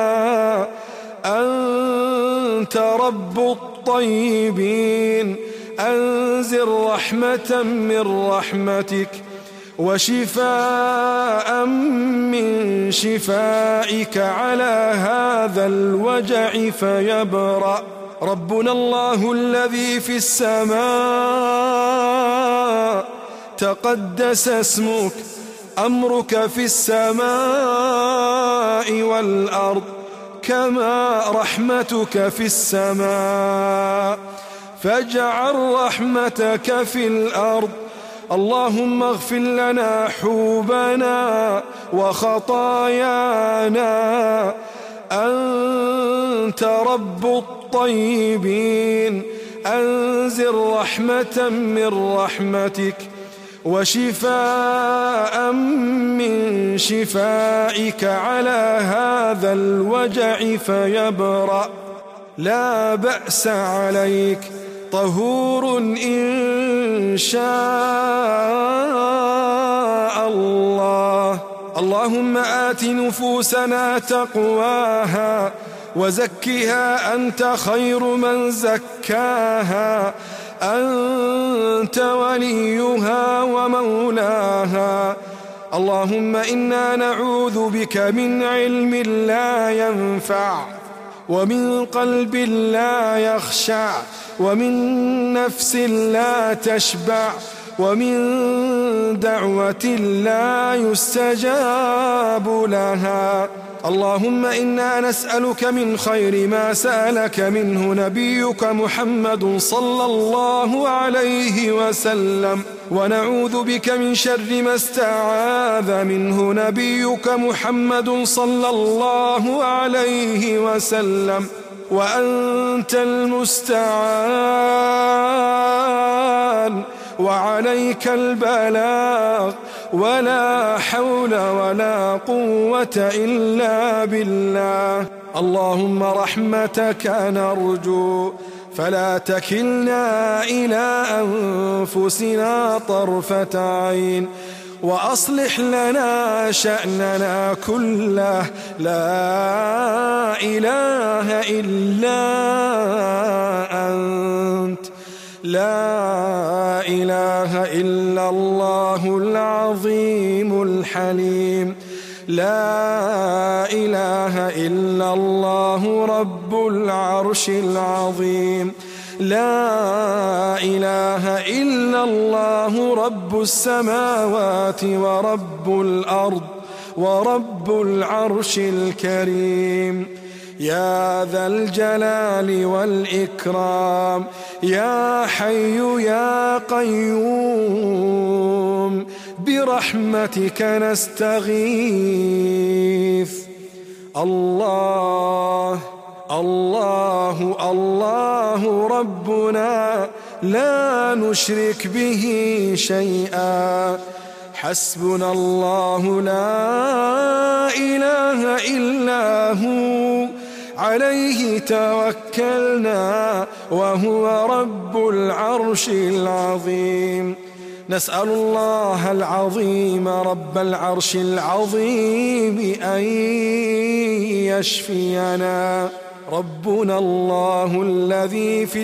أنت رب الطيبين، أنزل رحمة من رحمتك وشفاء من شفائك على هذا الوجع فيبرأ. ربنا الله الذي في السماء تقدس اسمك، أمرك في السماء والأرض كما رحمتك في السماء، فاجعل رحمتك في الأرض. اللهم اغفر لنا حوبنا وخطايانا، أنت رب الطيبين، أنزل رحمة من رحمتك وشفاء من شفائك على هذا الوجع فيبرأ. لا بأس عليك، طهور إن شاء الله. اللهم آت نفوسنا تقواها وزكها، أنت خير من زكاها، أنت وليها ومولاها. اللهم إنا نعوذ بك من علم لا ينفع، ومن قلب لا يخشع، ومن نفس لا تشبع، ومن دعوة لا يستجاب لها. اللهم إنا نسألك من خير ما سألك منه نبيك محمد صلى الله عليه وسلم، ونعوذ بك من شر ما استعاذ منه نبيك محمد صلى الله عليه وسلم، وأنت المستعان وعليك البلاغ، ولا حول ولا قوة إلا بالله. اللهم رحمتك نرجو، فلا تكلنا إلى أنفسنا طرفة عين، وأصلح لنا شأننا كله. لا إله إلا أنت، لا إله إلا الله العظيم الحليم، لا إله إلا الله رب العرش العظيم، لا إله إلا الله رب السماوات ورب الأرض ورب العرش الكريم. يا ذا الجلال والإكرام، يا حي يا قيوم، برحمتك نستغيث. الله الله الله ربنا، لا نشرك به شيئا، حسبنا الله لا إله إلا هو، عليه توكلنا وهو رب العرش العظيم. نسأل الله العظيم رب العرش العظيم أن يشفينا. ربنا الله الذي في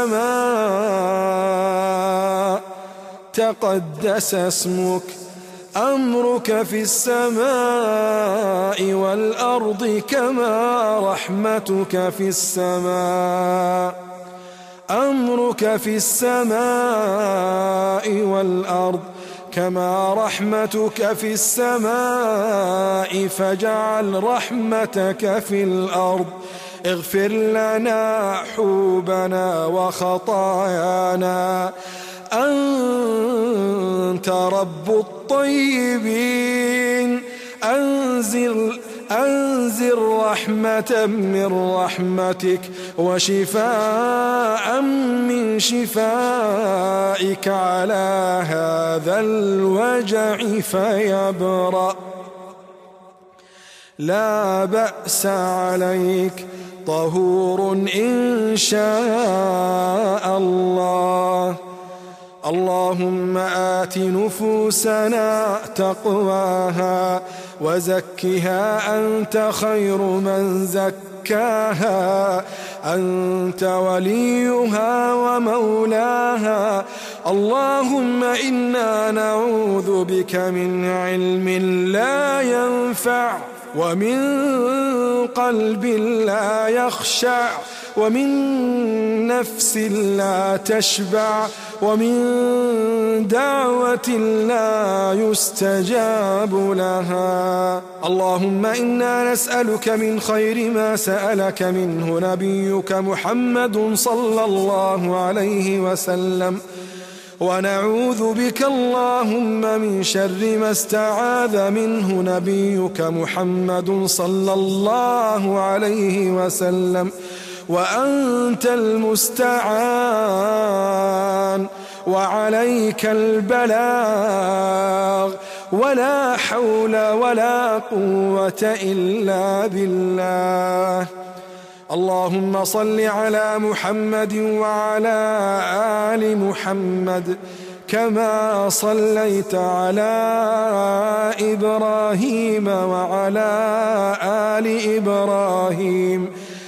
السماء تقدس اسمك، أمرك في السماء والأرض كما رحمتك في السماء، أمرك في السماء والأرض كما رحمتك في السماء، فاجعل رحمتك في الأرض. اغفر لنا حوبنا وخطايانا، أنت رب الطيبين، أنزل رحمة من رحمتك وشفاء من شفائك على هذا الوجع فيبرأ. لا بأس عليك، طهور إن شاء الله. اللهم آت نفوسنا تقواها وزكها، أنت خير من زكاها، أنت وليها ومولاها. اللهم إنا نعوذ بك من علم لا ينفع ومن قلب لا يخشع ومن نفس لا تشبع ومن دعوة لا يستجاب لها. اللهم إنا نسألك من خير ما سألك منه نبيك محمد صلى الله عليه وسلم، ونعوذ بك اللهم من شر ما استعاذ منه نبيك محمد صلى الله عليه وسلم، وأنت المستعان وعليك البلاغ، ولا حول ولا قوة إلا بالله. اللهم صل على محمد وعلى آل محمد كما صليت على إبراهيم وعلى آل إبراهيم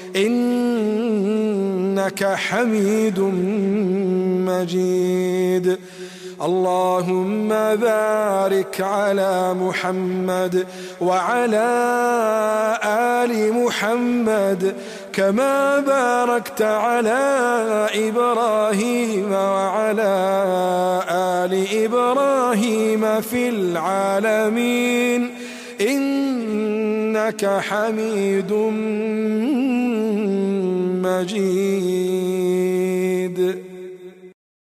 إنك حميد مجيد. اللهم بارك على محمد وعلى آل محمد كما باركت على إبراهيم وعلى آل إبراهيم في العالمين إنك حميد مجيد.